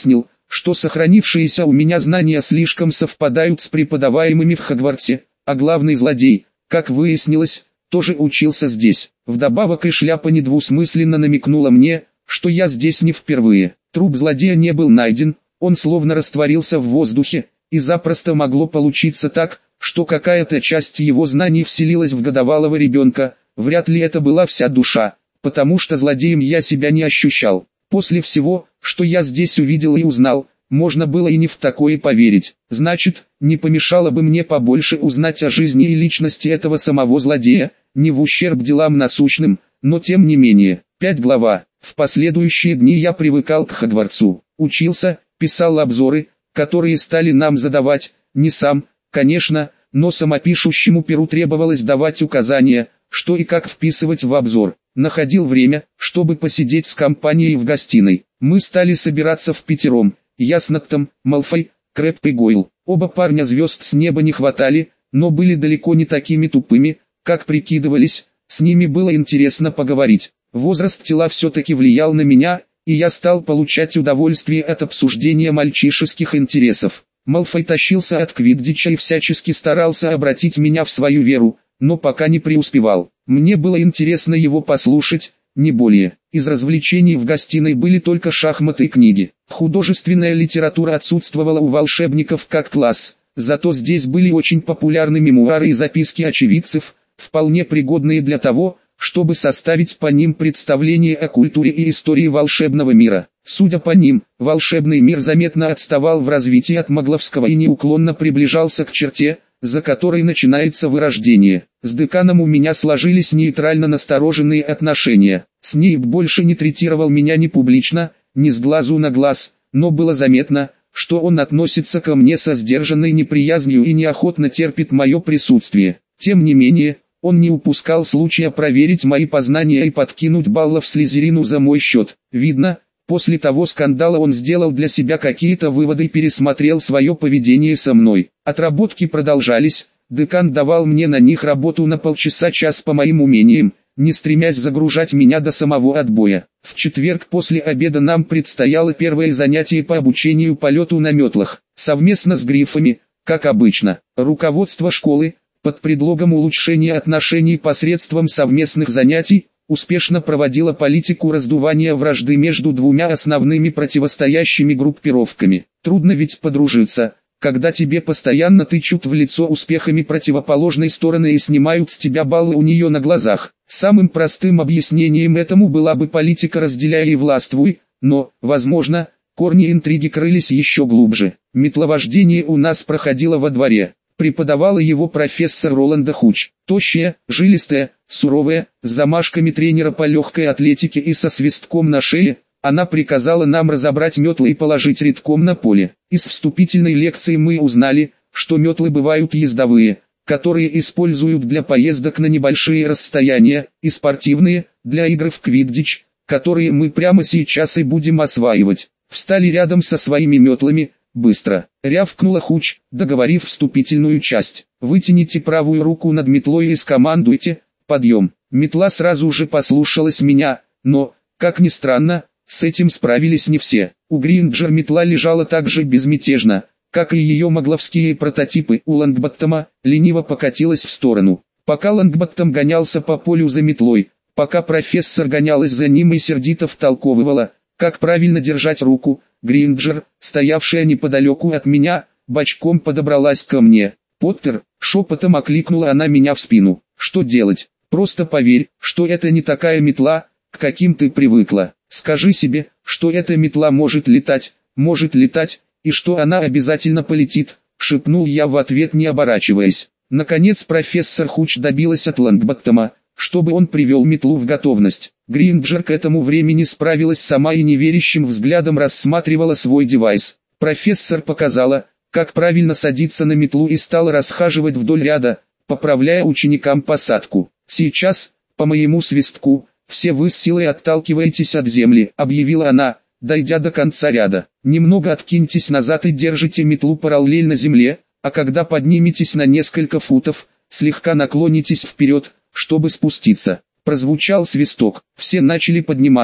что сохранившиеся у меня знания слишком совпадают с преподаваемыми в Хогвартсе, а главный злодей, как выяснилось, тоже учился здесь. Вдобавок и шляпа недвусмысленно намекнула мне, что я здесь не впервые. Труп злодея не был найден, он словно растворился в воздухе, и запросто могло получиться так, что какая-то часть его знаний вселилась в годовалого ребенка. Вряд ли это была вся душа, потому что злодеем я себя не ощущал. После всего, что я здесь увидел и узнал, можно было и не в такое поверить. Значит, не помешало бы мне побольше узнать о жизни и личности этого самого злодея, не в ущерб делам насущным, но тем не менее. Пять глава. В последующие дни я привыкал к Хогвартсу, учился, писал обзоры, которые стали нам задавать, не сам, конечно, но самопишущему перу требовалось давать указания, что и как вписывать в обзор. Находил время, чтобы посидеть с компанией в гостиной. Мы стали собираться впятером, я с Ноктом, Малфой, Крэбб и Гойл. Оба парня звезд с неба не хватали, но были далеко не такими тупыми, как прикидывались, с ними было интересно поговорить. Возраст тела все-таки влиял на меня, и я стал получать удовольствие от обсуждения мальчишеских интересов. Малфой тащился от квиддича и всячески старался обратить меня в свою веру, но пока не преуспевал. Мне было интересно его послушать, не более. Из развлечений в гостиной были только шахматы и книги. Художественная литература отсутствовала у волшебников как класс, зато здесь были очень популярны мемуары и записки очевидцев, вполне пригодные для того, чтобы составить по ним представление о культуре и истории волшебного мира. Судя по ним, волшебный мир заметно отставал в развитии от магловского и неуклонно приближался к черте, за которой начинается вырождение. С деканом у меня сложились нейтрально настороженные отношения. Снейп больше не третировал меня ни публично, ни с глазу на глаз, но было заметно, что он относится ко мне со сдержанной неприязнью и неохотно терпит мое присутствие. Тем не менее, он не упускал случая проверить мои познания и подкинуть баллов Слизерину за мой счет. Видно, после того скандала он сделал для себя какие-то выводы и пересмотрел свое поведение со мной. Отработки продолжались, декан давал мне на них работу на полчаса-час по моим умениям, не стремясь загружать меня до самого отбоя. В четверг после обеда нам предстояло первое занятие по обучению полету на метлах, совместно с грифами, как обычно. Руководство школы, под предлогом улучшения отношений посредством совместных занятий, успешно проводила политику раздувания вражды между двумя основными противостоящими группировками. Трудно ведь подружиться, когда тебе постоянно тычут в лицо успехами противоположной стороны и снимают с тебя баллы у нее на глазах. Самым простым объяснением этому была бы политика «разделяй и властвуй», но, возможно, корни интриги крылись еще глубже. Метловождение у нас проходило во дворе. Преподавала его профессор Роланда Хуч. Тощая, жилистая, суровая, с замашками тренера по легкой атлетике и со свистком на шее, она приказала нам разобрать метлы и положить редком на поле. Из вступительной лекции мы узнали, что метлы бывают ездовые, которые используют для поездок на небольшие расстояния, и спортивные, для игр в квиддич, которые мы прямо сейчас и будем осваивать. Встали рядом со своими метлами. Быстро, рявкнула Хуч, договорив вступительную часть. Вытяните правую руку над метлой и скомандуйте, подъем. Метла сразу же послушалась меня, но, как ни странно, с этим справились не все. У Гринджер метла лежала так же безмятежно, как и ее магловские прототипы. У Лонгботтома лениво покатилась в сторону. Пока Лонгботтом гонялся по полю за метлой, пока профессор гонялась за ним и сердито втолковывала, как правильно держать руку, Гринджер, стоявшая неподалеку от меня, бочком подобралась ко мне. «Поттер», — шепотом окликнула она меня в спину. «Что делать? Просто поверь, что это не такая метла, к каким ты привыкла. Скажи себе, что эта метла может летать, может летать, и что она обязательно полетит», — шепнул я в ответ, не оборачиваясь. Наконец профессор Хуч добилась от Лонгботтома, чтобы он привел метлу в готовность. Гринджер к этому времени справилась сама и неверящим взглядом рассматривала свой девайс. Профессор показала, как правильно садиться на метлу и стала расхаживать вдоль ряда, поправляя ученикам посадку. «Сейчас, по моему свистку, все вы с силой отталкиваетесь от земли», — объявила она, дойдя до конца ряда. «Немного откиньтесь назад и держите метлу параллельно земле, а когда подниметесь на несколько футов, слегка наклонитесь вперед, чтобы спуститься». Прозвучал свисток, все начали подниматься,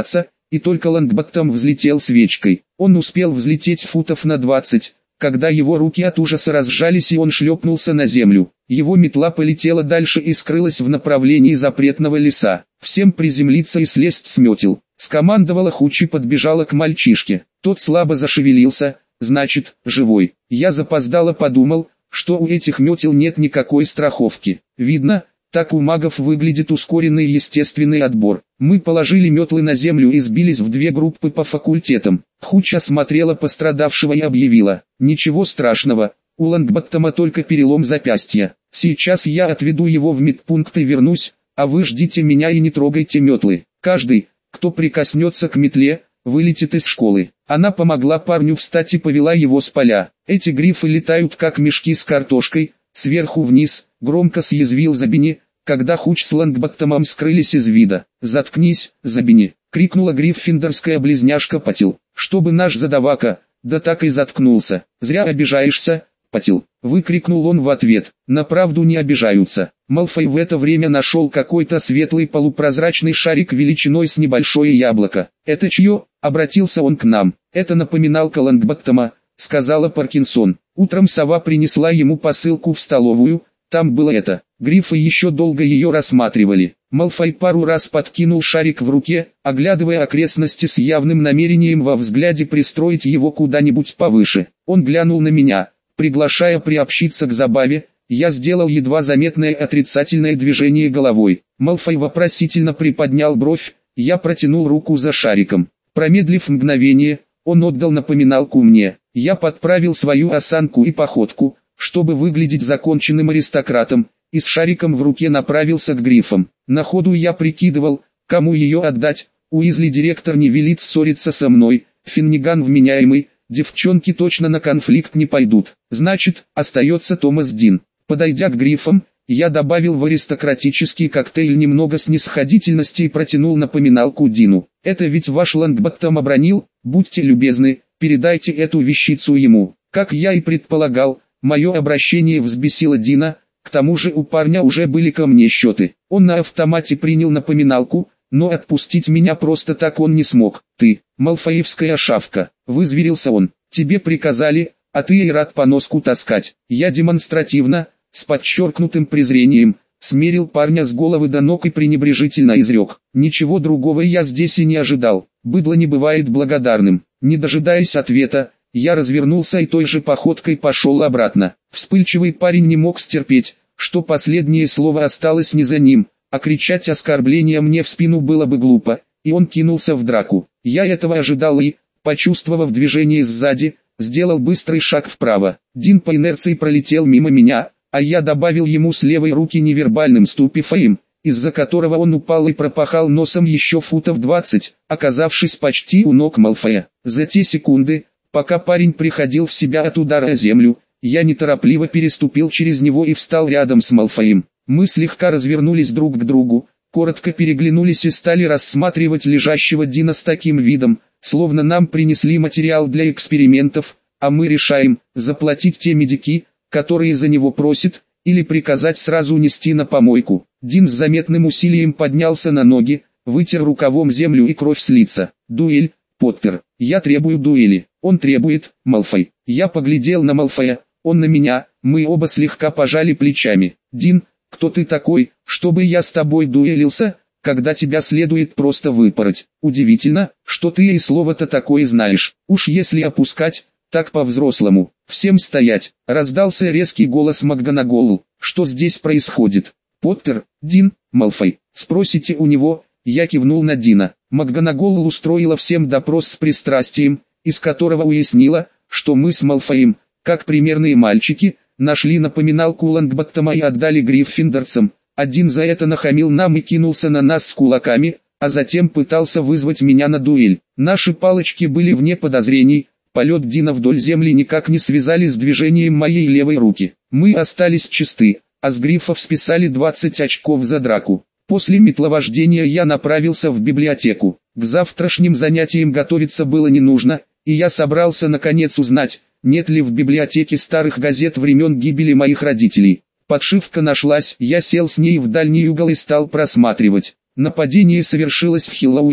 и только Лонгботтом взлетел свечкой. Он успел взлететь футов на двадцать, когда его руки от ужаса разжались и он шлепнулся на землю. Его метла полетела дальше и скрылась в направлении запретного леса. Всем приземлиться и слезть с метел. Скомандовала Хуч и подбежала к мальчишке. Тот слабо зашевелился, значит, живой. Я запоздало подумал, что у этих метел нет никакой страховки. Видно, так у магов выглядит ускоренный естественный отбор. Мы положили метлы на землю и сбились в две группы по факультетам. Хуч осмотрела пострадавшего и объявила: «Ничего страшного, у Лонгботтома только перелом запястья. Сейчас я отведу его в медпункт и вернусь, а вы ждите меня и не трогайте метлы. Каждый, кто прикоснется к метле, вылетит из школы». Она помогла парню встать и повела его с поля. «Эти грифы летают как мешки с картошкой, сверху вниз», — громко съязвил Забини, когда Хуч с Лонгботтомом скрылись из вида. «Заткнись, Забини!» — крикнула гриффиндорская близняшка Патил. «Чтобы наш задавака, да так и заткнулся. Зря обижаешься, Патил!» — выкрикнул он в ответ. «На правду не обижаются». Малфой в это время нашел какой-то светлый полупрозрачный шарик величиной с небольшое яблоко. «Это чье?» — обратился он к нам. «Это напоминалка Лонгботтома», — сказала Паркинсон. Утром сова принесла ему посылку в столовую, там было это. Грифы еще долго ее рассматривали. Малфой пару раз подкинул шарик в руке, оглядывая окрестности с явным намерением во взгляде пристроить его куда-нибудь повыше. Он глянул на меня, приглашая приобщиться к забаве. Я сделал едва заметное отрицательное движение головой. Малфой вопросительно приподнял бровь, я протянул руку за шариком. Промедлив мгновение, он отдал напоминалку мне. Я подправил свою осанку и походку, чтобы выглядеть законченным аристократом, и с шариком в руке направился к грифам. На ходу я прикидывал, кому ее отдать. Уизли директор не велит ссориться со мной, Финниган вменяемый, девчонки точно на конфликт не пойдут. Значит, остается Томас Дин. Подойдя к грифам, я добавил в аристократический коктейль немного снисходительности и протянул напоминалку Дину. «Это ведь ваш Лонгботтом обронил, будьте любезны, передайте эту вещицу ему». Как я и предполагал, мое обращение взбесило Дина, к тому же у парня уже были ко мне счеты. Он на автомате принял напоминалку, но отпустить меня просто так он не смог. «Ты, малфоевская шавка», — вызверился он, — «тебе приказали, а ты и рад по носку таскать». Я демонстративно, с подчеркнутым презрением, смерил парня с головы до ног и пренебрежительно изрек: «Ничего другого я здесь и не ожидал, быдло не бывает благодарным». Не дожидаясь ответа, я развернулся и той же походкой пошел обратно. Вспыльчивый парень не мог стерпеть, что последнее слово осталось не за ним, а кричать оскорбления мне в спину было бы глупо, и он кинулся в драку. Я этого ожидал и, почувствовав движение сзади, сделал быстрый шаг вправо. Дин по инерции пролетел мимо меня, а я добавил ему с левой руки невербальным ступифаем, из-за которого он упал и пропахал носом еще футов двадцать, оказавшись почти у ног Малфоя. За те секунды, пока парень приходил в себя от удара о землю, я неторопливо переступил через него и встал рядом с Малфоем. Мы слегка развернулись друг к другу, коротко переглянулись и стали рассматривать лежащего Дина с таким видом, словно нам принесли материал для экспериментов, а мы решаем, заплатить те медики, которые за него просят, или приказать сразу унести на помойку. Дин с заметным усилием поднялся на ноги, вытер рукавом землю и кровь с лица. «Дуэль, Поттер, я требую дуэли». «Он требует, Малфой». Я поглядел на Малфоя, он на меня, мы оба слегка пожали плечами. «Дин, кто ты такой, чтобы я с тобой дуэлился, когда тебя следует просто выпороть? Удивительно, что ты и слово-то такое знаешь. Уж если опускать, так по-взрослому». «Всем стоять!» — раздался резкий голос МакГонагall. «Что здесь происходит?» «Поттер, Дин, Малфой, спросите у него». Я кивнул на Дина. МакГонагall устроила всем допрос с пристрастием, из которого уяснила, что мы с Малфоем, как примерные мальчики, нашли напоминалку Лонгботтома и отдали гриффиндорцам. Один за это нахамил нам и кинулся на нас с кулаками, а затем пытался вызвать меня на дуэль. Наши палочки были вне подозрений. Полет Дина вдоль земли никак не связали с движением моей левой руки. Мы остались чисты, а с грифов списали двадцать очков за драку. После метловождения я направился в библиотеку. К завтрашним занятиям готовиться было не нужно, и я собрался наконец узнать, нет ли в библиотеке старых газет времен гибели моих родителей. Подшивка нашлась, я сел с ней в дальний угол и стал просматривать. Нападение совершилось в Хэллоуин,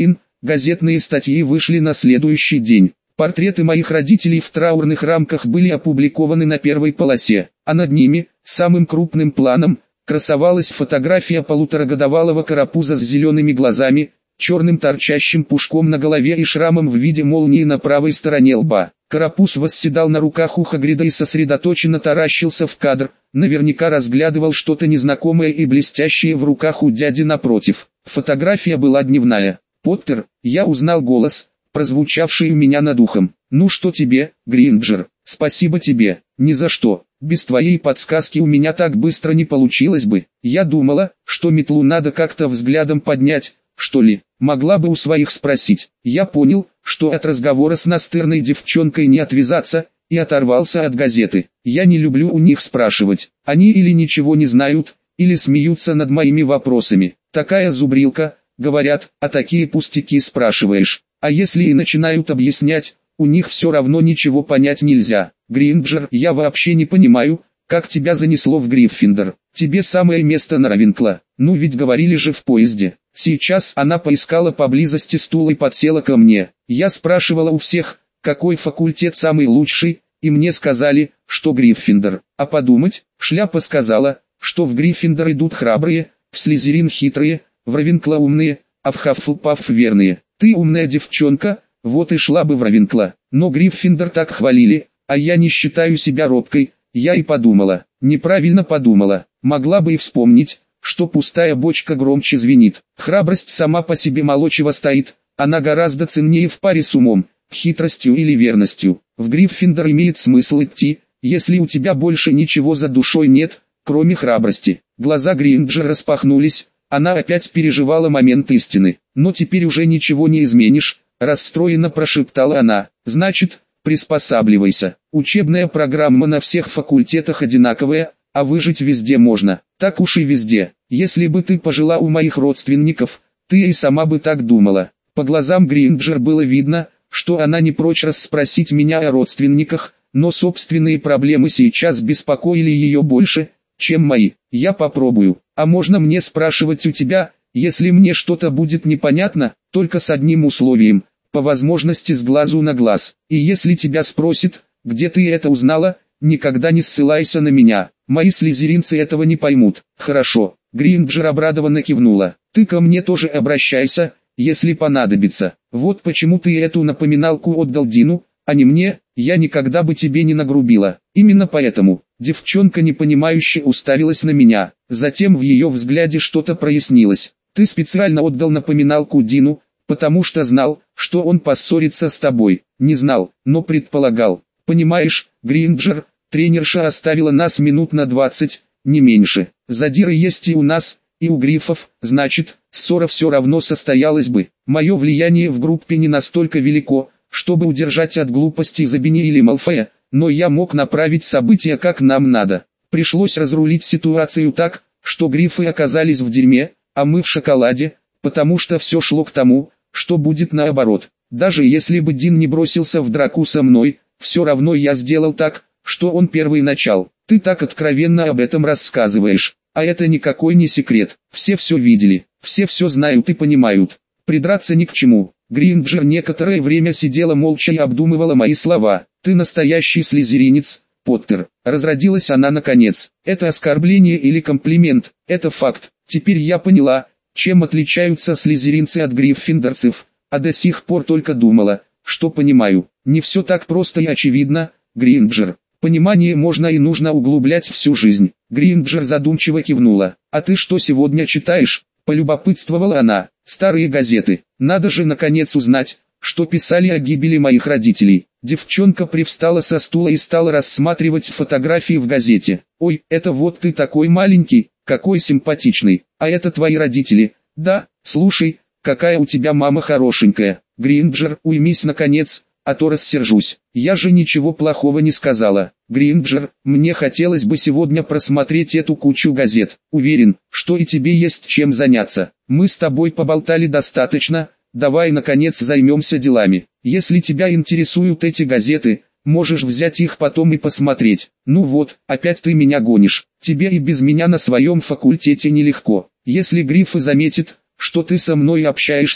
Газетные статьи вышли на следующий день. Портреты моих родителей в траурных рамках были опубликованы на первой полосе, а над ними, самым крупным планом, красовалась фотография полуторагодовалого карапуза с зелеными глазами, черным торчащим пушком на голове и шрамом в виде молнии на правой стороне лба. Карапуз восседал на руках у Хагрида и сосредоточенно таращился в кадр, наверняка разглядывал что-то незнакомое и блестящее в руках у дяди напротив. Фотография была дневная. «Поттер», я узнал голос, прозвучавший у меня над ухом. «Ну что тебе, Гринджер, спасибо тебе, ни за что, без твоей подсказки у меня так быстро не получилось бы. Я думала, что метлу надо как-то взглядом поднять, что ли, могла бы у своих спросить». Я понял, что от разговора с настырной девчонкой не отвязаться, и оторвался от газеты. Я не люблю у них спрашивать, они или ничего не знают, или смеются над моими вопросами. Такая зубрилка, говорят, а такие пустяки спрашиваешь. А если и начинают объяснять, у них все равно ничего понять нельзя. Гринджер, я вообще не понимаю, как тебя занесло в Гриффиндор. Тебе самое место на Равенкло. Ну ведь говорили же в поезде. Сейчас она поискала поблизости стул и подсела ко мне. Я спрашивала у всех, какой факультет самый лучший, и мне сказали, что Гриффиндор. А подумать, шляпа сказала, что в Гриффиндор идут храбрые, в Слизерин хитрые, в Равенкло умные, а в Хаффлпафф верные. Ты умная девчонка, вот и шла бы в Равенкло. Но Гриффиндор так хвалили, а я не считаю себя робкой. Я и подумала, неправильно подумала, могла бы и вспомнить, что пустая бочка громче звенит. Храбрость сама по себе мало чего стоит, она гораздо ценнее в паре с умом, хитростью или верностью. В Гриффиндор имеет смысл идти, если у тебя больше ничего за душой нет, кроме храбрости. Глаза Гринджер распахнулись, она опять переживала момент истины. Но теперь уже ничего не изменишь, расстроенно прошептала она. Значит, приспосабливайся. Учебная программа на всех факультетах одинаковая, а выжить везде можно. Так уж и везде. Если бы ты пожила у моих родственников, ты и сама бы так думала. По глазам Гринджер было видно, что она не прочь расспросить меня о родственниках, но собственные проблемы сейчас беспокоили ее больше, чем мои. Я попробую. А можно мне спрашивать у тебя, если мне что-то будет непонятно, только с одним условием, по возможности с глазу на глаз. И если тебя спросит, где ты это узнала, никогда не ссылайся на меня. Мои слизеринцы этого не поймут. Хорошо. Гринджер обрадованно кивнула. Ты ко мне тоже обращайся, если понадобится. Вот почему ты эту напоминалку отдал Дину, а не мне, я никогда бы тебе не нагрубила. Именно поэтому. Девчонка непонимающе уставилась на меня. Затем в ее взгляде что-то прояснилось. Ты специально отдал напоминалку Дину, потому что знал, что он поссорится с тобой. Не знал, но предполагал. Понимаешь, Гринджер, тренерша оставила нас минут на двадцать, не меньше. Задиры есть и у нас, и у Гриффов, значит, ссора все равно состоялась бы. Мое влияние в группе не настолько велико, чтобы удержать от глупостей Забини или Малфоя, но я мог направить события как нам надо. Пришлось разрулить ситуацию так, что Гриффы оказались в дерьме, а мы в шоколаде, потому что все шло к тому, что будет наоборот. Даже если бы Дин не бросился в драку со мной, все равно я сделал так, что он первый начал. Ты так откровенно об этом рассказываешь, а это никакой не секрет. Все все видели, все все знают и понимают. Придраться ни к чему. Гринджер некоторое время сидела молча и обдумывала мои слова. «Ты настоящий слизеринец, Поттер», — разродилась она наконец. «Это оскорбление или комплимент, это факт. Теперь я поняла, чем отличаются слизеринцы от гриффиндорцев, а до сих пор только думала, что понимаю. Не все так просто и очевидно, Гринджер. Понимание можно и нужно углублять всю жизнь». Гринджер задумчиво кивнула. «А ты что сегодня читаешь?» — полюбопытствовала она. «Старые газеты. Надо же наконец узнать, что писали о гибели моих родителей». Девчонка привстала со стула и стала рассматривать фотографии в газете. «Ой, это вот ты такой маленький, какой симпатичный. А это твои родители?» «Да, слушай, какая у тебя мама хорошенькая». «Гринджер, уймись наконец, а то рассержусь. Я же ничего плохого не сказала». «Гринджер, мне хотелось бы сегодня просмотреть эту кучу газет. Уверен, что и тебе есть чем заняться. Мы с тобой поболтали достаточно, давай наконец займемся делами. Если тебя интересуют эти газеты, можешь взять их потом и посмотреть». «Ну вот, опять ты меня гонишь. Тебе и без меня на своем факультете нелегко. Если Гриффы заметят, что ты со мной общаешься,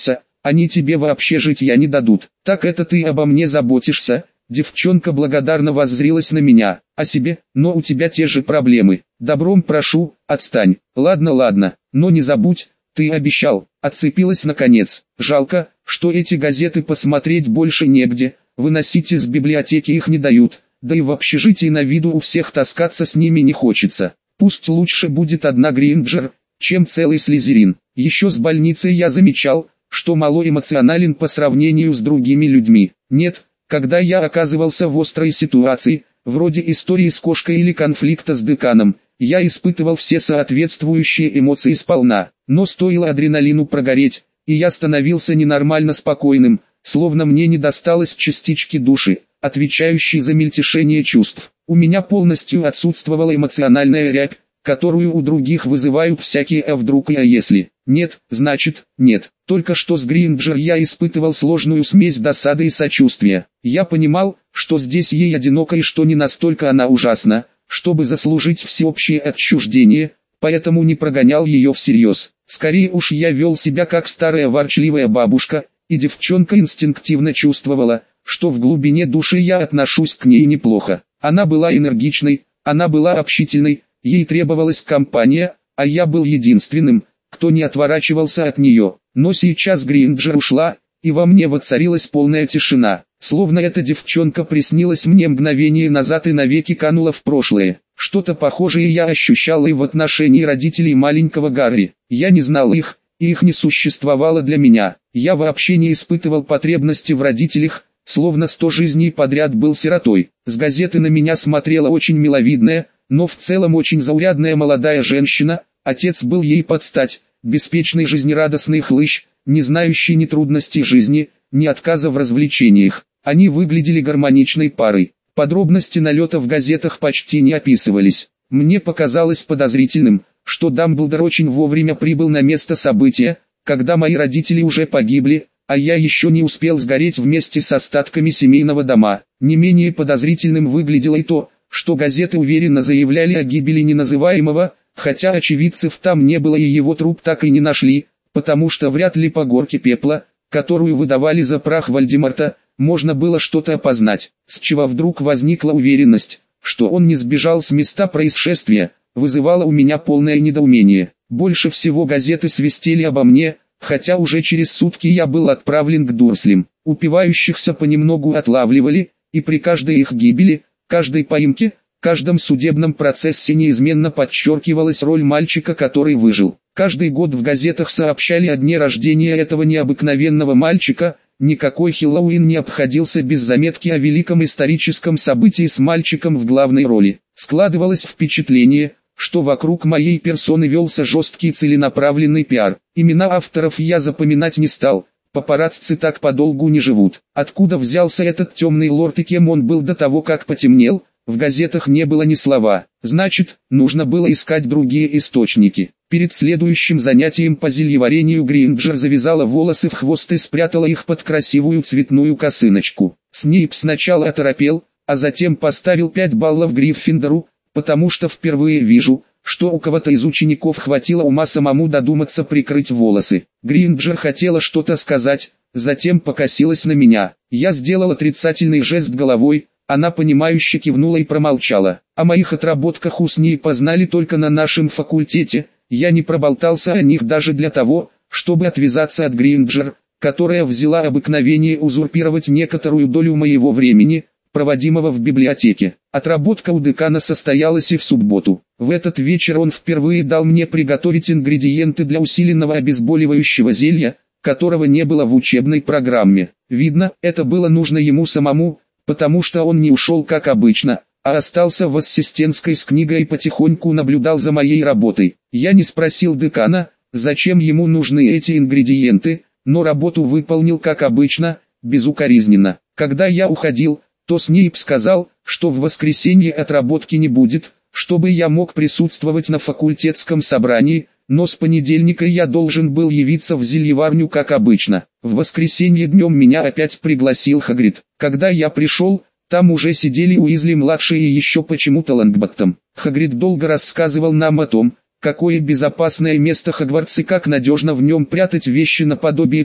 они тебе вообще житья не дадут. Так это ты обо мне заботишься? Девчонка благодарно воззрилась на меня. О себе, но у тебя те же проблемы. Добром прошу, отстань. Ладно, ладно, но не забудь, ты обещал. Отцепилась наконец. Жалко, что эти газеты посмотреть больше негде. Выносить из библиотеки их не дают. Да и в общежитии на виду у всех таскаться с ними не хочется. Пусть лучше будет одна Гринджер, чем целый Слизерин. Еще с больницы я замечал, что мало эмоционален по сравнению с другими людьми. Нет, когда я оказывался в острой ситуации, вроде истории с кошкой или конфликта с деканом, я испытывал все соответствующие эмоции сполна. Но стоило адреналину прогореть, и я становился ненормально спокойным, словно мне не досталось частички души, отвечающей за мельтешение чувств. У меня полностью отсутствовала эмоциональная рябь, которую у других вызывают всякие «а вдруг и а если». Нет, значит, нет. Только что с Гринджер я испытывал сложную смесь досады и сочувствия. Я понимал, что здесь ей одиноко и что не настолько она ужасна, чтобы заслужить всеобщее отчуждение, поэтому не прогонял ее всерьез. Скорее уж я вел себя как старая ворчливая бабушка, и девчонка инстинктивно чувствовала, что в глубине души я отношусь к ней неплохо. Она была энергичной, она была общительной, ей требовалась компания, а я был единственным, кто не отворачивался от нее. Но сейчас Гринджер ушла, и во мне воцарилась полная тишина, словно эта девчонка приснилась мне мгновение назад и навеки канула в прошлое. Что-то похожее я ощущал и в отношении родителей маленького Гарри. Я не знал их, и их не существовало для меня. Я вообще не испытывал потребности в родителях, словно сто жизней подряд был сиротой. С газеты на меня смотрела очень миловидная, но в целом очень заурядная молодая женщина. Отец был ей под стать, беспечный жизнерадостный хлыщ, не знающий ни трудностей жизни, ни отказа в развлечениях. Они выглядели гармоничной парой. Подробности налета в газетах почти не описывались. Мне показалось подозрительным, что Дамблдор очень вовремя прибыл на место события, когда мои родители уже погибли, а я еще не успел сгореть вместе с остатками семейного дома. Не менее подозрительным выглядело и то, что газеты уверенно заявляли о гибели неназываемого, хотя очевидцев там не было и его труп так и не нашли, потому что вряд ли по горке пепла, которую выдавали за прах Вольдеморта, можно было что-то опознать. С чего вдруг возникла уверенность, что он не сбежал с места происшествия, вызывало у меня полное недоумение. Больше всего газеты свистели обо мне, хотя уже через сутки я был отправлен к Дурслям. Упивающихся понемногу отлавливали, и при каждой их гибели, каждой поимке, каждом судебном процессе неизменно подчеркивалась роль мальчика, который выжил. Каждый год в газетах сообщали о дне рождения этого необыкновенного мальчика. Никакой Хэллоуин не обходился без заметки о великом историческом событии с мальчиком в главной роли. Складывалось впечатление, что вокруг моей персоны велся жесткий целенаправленный пиар. Имена авторов я запоминать не стал, папарацци так подолгу не живут. Откуда взялся этот темный лорд и кем он был до того, как потемнел, в газетах не было ни слова. Значит, нужно было искать другие источники. Перед следующим занятием по зельеварению Гринджер завязала волосы в хвост и спрятала их под красивую цветную косыночку. Снейп сначала оторопел, а затем поставил пять баллов Гриффиндору, потому что впервые вижу, что у кого-то из учеников хватило ума самому додуматься прикрыть волосы. Гринджер хотела что-то сказать, затем покосилась на меня. Я сделал отрицательный жест головой, она понимающе кивнула и промолчала. О моих отработках у Снейпа знали только на нашем факультете. Я не проболтался о них даже для того, чтобы отвязаться от Гринджер, которая взяла обыкновение узурпировать некоторую долю моего времени, проводимого в библиотеке. Отработка у декана состоялась и в субботу. В этот вечер он впервые дал мне приготовить ингредиенты для усиленного обезболивающего зелья, которого не было в учебной программе. Видно, это было нужно ему самому, потому что он не ушел как обычно, а остался в ассистентской с книгой и потихоньку наблюдал за моей работой. Я не спросил декана, зачем ему нужны эти ингредиенты, но работу выполнил как обычно, безукоризненно. Когда я уходил, то Снейп сказал, что в воскресенье отработки не будет, чтобы я мог присутствовать на факультетском собрании, но с понедельника я должен был явиться в зельеварню как обычно. В воскресенье днем меня опять пригласил Хагрид. Когда я пришел, там уже сидели Уизли-младший и еще почему-то Лонгботтом. Хагрид долго рассказывал нам о том, какое безопасное место Хогвартс и как надежно в нем прятать вещи наподобие той,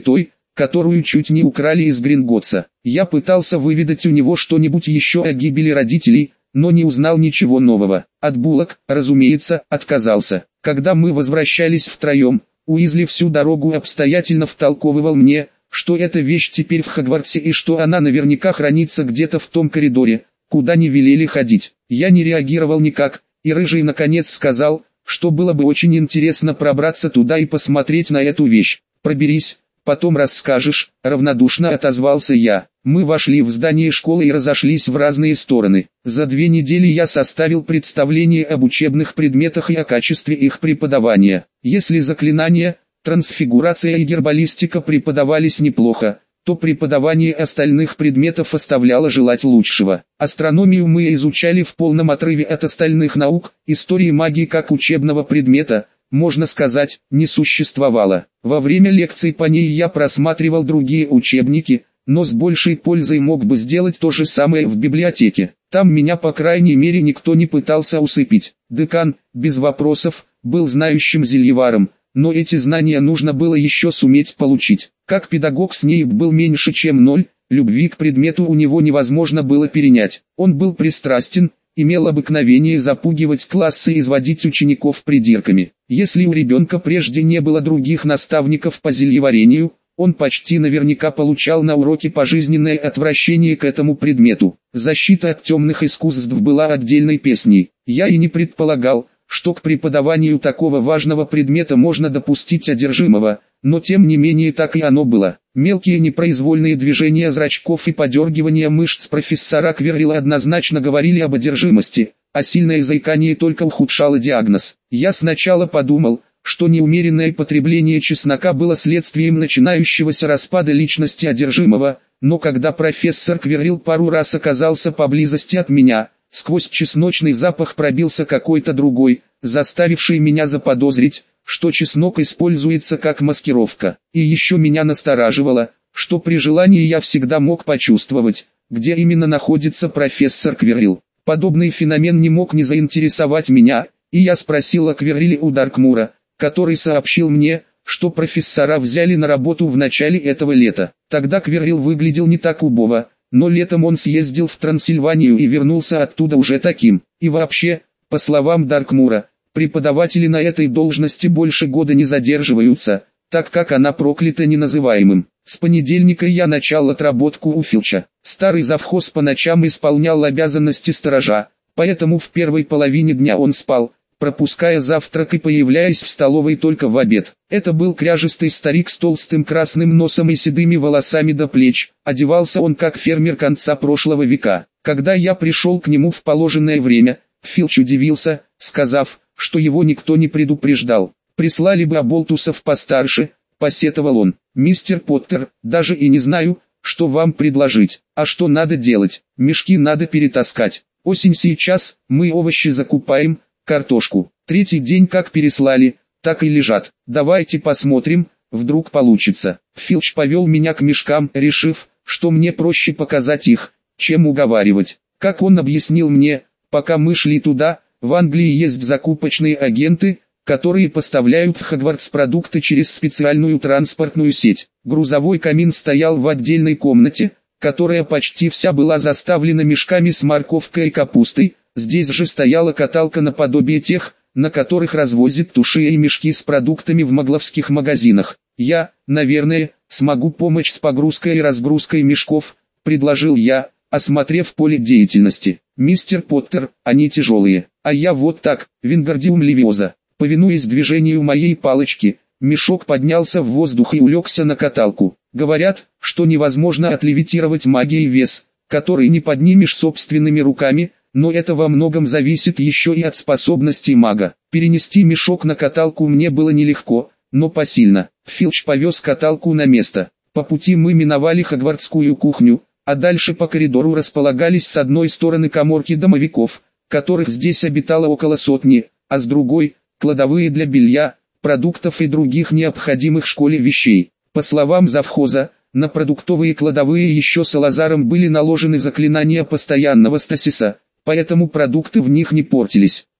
которую чуть не украли из Гринготса. Я пытался выведать у него что-нибудь еще о гибели родителей, но не узнал ничего нового. От булок, разумеется, отказался. Когда мы возвращались втроем, Уизли всю дорогу обстоятельно втолковывал мне, что эта вещь теперь в Хогвартсе и что она наверняка хранится где-то в том коридоре, куда не велели ходить. Я не реагировал никак, и Рыжий наконец сказал, что было бы очень интересно пробраться туда и посмотреть на эту вещь. «Проберись, потом расскажешь», — равнодушно отозвался я. Мы вошли в здание школы и разошлись в разные стороны. За две недели я составил представление об учебных предметах и о качестве их преподавания. Если заклинания, трансфигурация и гербалистика преподавались неплохо, то преподавание остальных предметов оставляло желать лучшего. Астрономию мы изучали в полном отрыве от остальных наук, истории магии как учебного предмета, можно сказать, не существовало. Во время лекций по ней я просматривал другие учебники, но с большей пользой мог бы сделать то же самое в библиотеке. Там меня по крайней мере никто не пытался усыпить. Декан, без вопросов, был знающим зельеваром, но эти знания нужно было еще суметь получить. Как педагог Снейп был меньше чем ноль, любви к предмету у него невозможно было перенять. Он был пристрастен, имел обыкновение запугивать классы и изводить учеников придирками. Если у ребенка прежде не было других наставников по зельеварению, он почти наверняка получал на уроке пожизненное отвращение к этому предмету. Защита от темных искусств была отдельной песней. Я и не предполагал, что к преподаванию такого важного предмета можно допустить одержимого, но тем не менее так и оно было. Мелкие непроизвольные движения зрачков и подергивания мышц профессора Квиррилла однозначно говорили об одержимости, а сильное заикание только ухудшало диагноз. Я сначала подумал, что неумеренное потребление чеснока было следствием начинающегося распада личности одержимого, но когда профессор Квиррилл пару раз оказался поблизости от меня, сквозь чесночный запах пробился какой-то другой, заставивший меня заподозрить, что чеснок используется как маскировка. И еще меня настораживало, что при желании я всегда мог почувствовать, где именно находится профессор Квиррилл. Подобный феномен не мог не заинтересовать меня, и я спросил о Квиррилле у Даркмура, который сообщил мне, что профессора взяли на работу в начале этого лета. Тогда Квиррилл выглядел не так убого, но летом он съездил в Трансильванию и вернулся оттуда уже таким. И вообще, по словам Даркмура, преподаватели на этой должности больше года не задерживаются, так как она проклята неназываемым. С понедельника я начал отработку у Филча. Старый завхоз по ночам исполнял обязанности сторожа, поэтому в первой половине дня он спал, пропуская завтрак и появляясь в столовой только в обед. Это был кряжистый старик с толстым красным носом и седыми волосами до плеч. Одевался он как фермер конца прошлого века. Когда я пришел к нему в положенное время, Филч удивился, сказав, что его никто не предупреждал. «Прислали бы оболтусов постарше», — посетовал он. «Мистер Поттер, даже и не знаю, что вам предложить. А что надо делать? Мешки надо перетаскать. Осень сейчас, мы овощи закупаем, картошку. Третий день как переслали, так и лежат. Давайте посмотрим, вдруг получится». Филч повел меня к мешкам, решив, что мне проще показать их, чем уговаривать. Как он объяснил мне, пока мы шли туда, в Англии есть закупочные агенты, которые поставляют в Хогвартс продукты через специальную транспортную сеть. Грузовой камин стоял в отдельной комнате, которая почти вся была заставлена мешками с морковкой и капустой. Здесь же стояла каталка наподобие тех, на которых развозят туши и мешки с продуктами в магловских магазинах. «Я, наверное, смогу помочь с погрузкой и разгрузкой мешков», — предложил я, осмотрев поле деятельности. «Мистер Поттер, они тяжелые, а я вот так, Вингардиум левиоза». Повинуясь движению моей палочки, мешок поднялся в воздух и улегся на каталку. Говорят, что невозможно отлевитировать магией вес, который не поднимешь собственными руками, но это во многом зависит еще и от способностей мага. Перенести мешок на каталку мне было нелегко, но посильно. Филч повез каталку на место. По пути мы миновали хогвартскую кухню, а дальше по коридору располагались с одной стороны каморки домовиков, которых здесь обитало около сотни, а с другой – кладовые для белья, продуктов и других необходимых школе вещей. По словам завхоза, на продуктовые кладовые еще Салазаром были наложены заклинания постоянного стасиса, поэтому продукты в них не портились.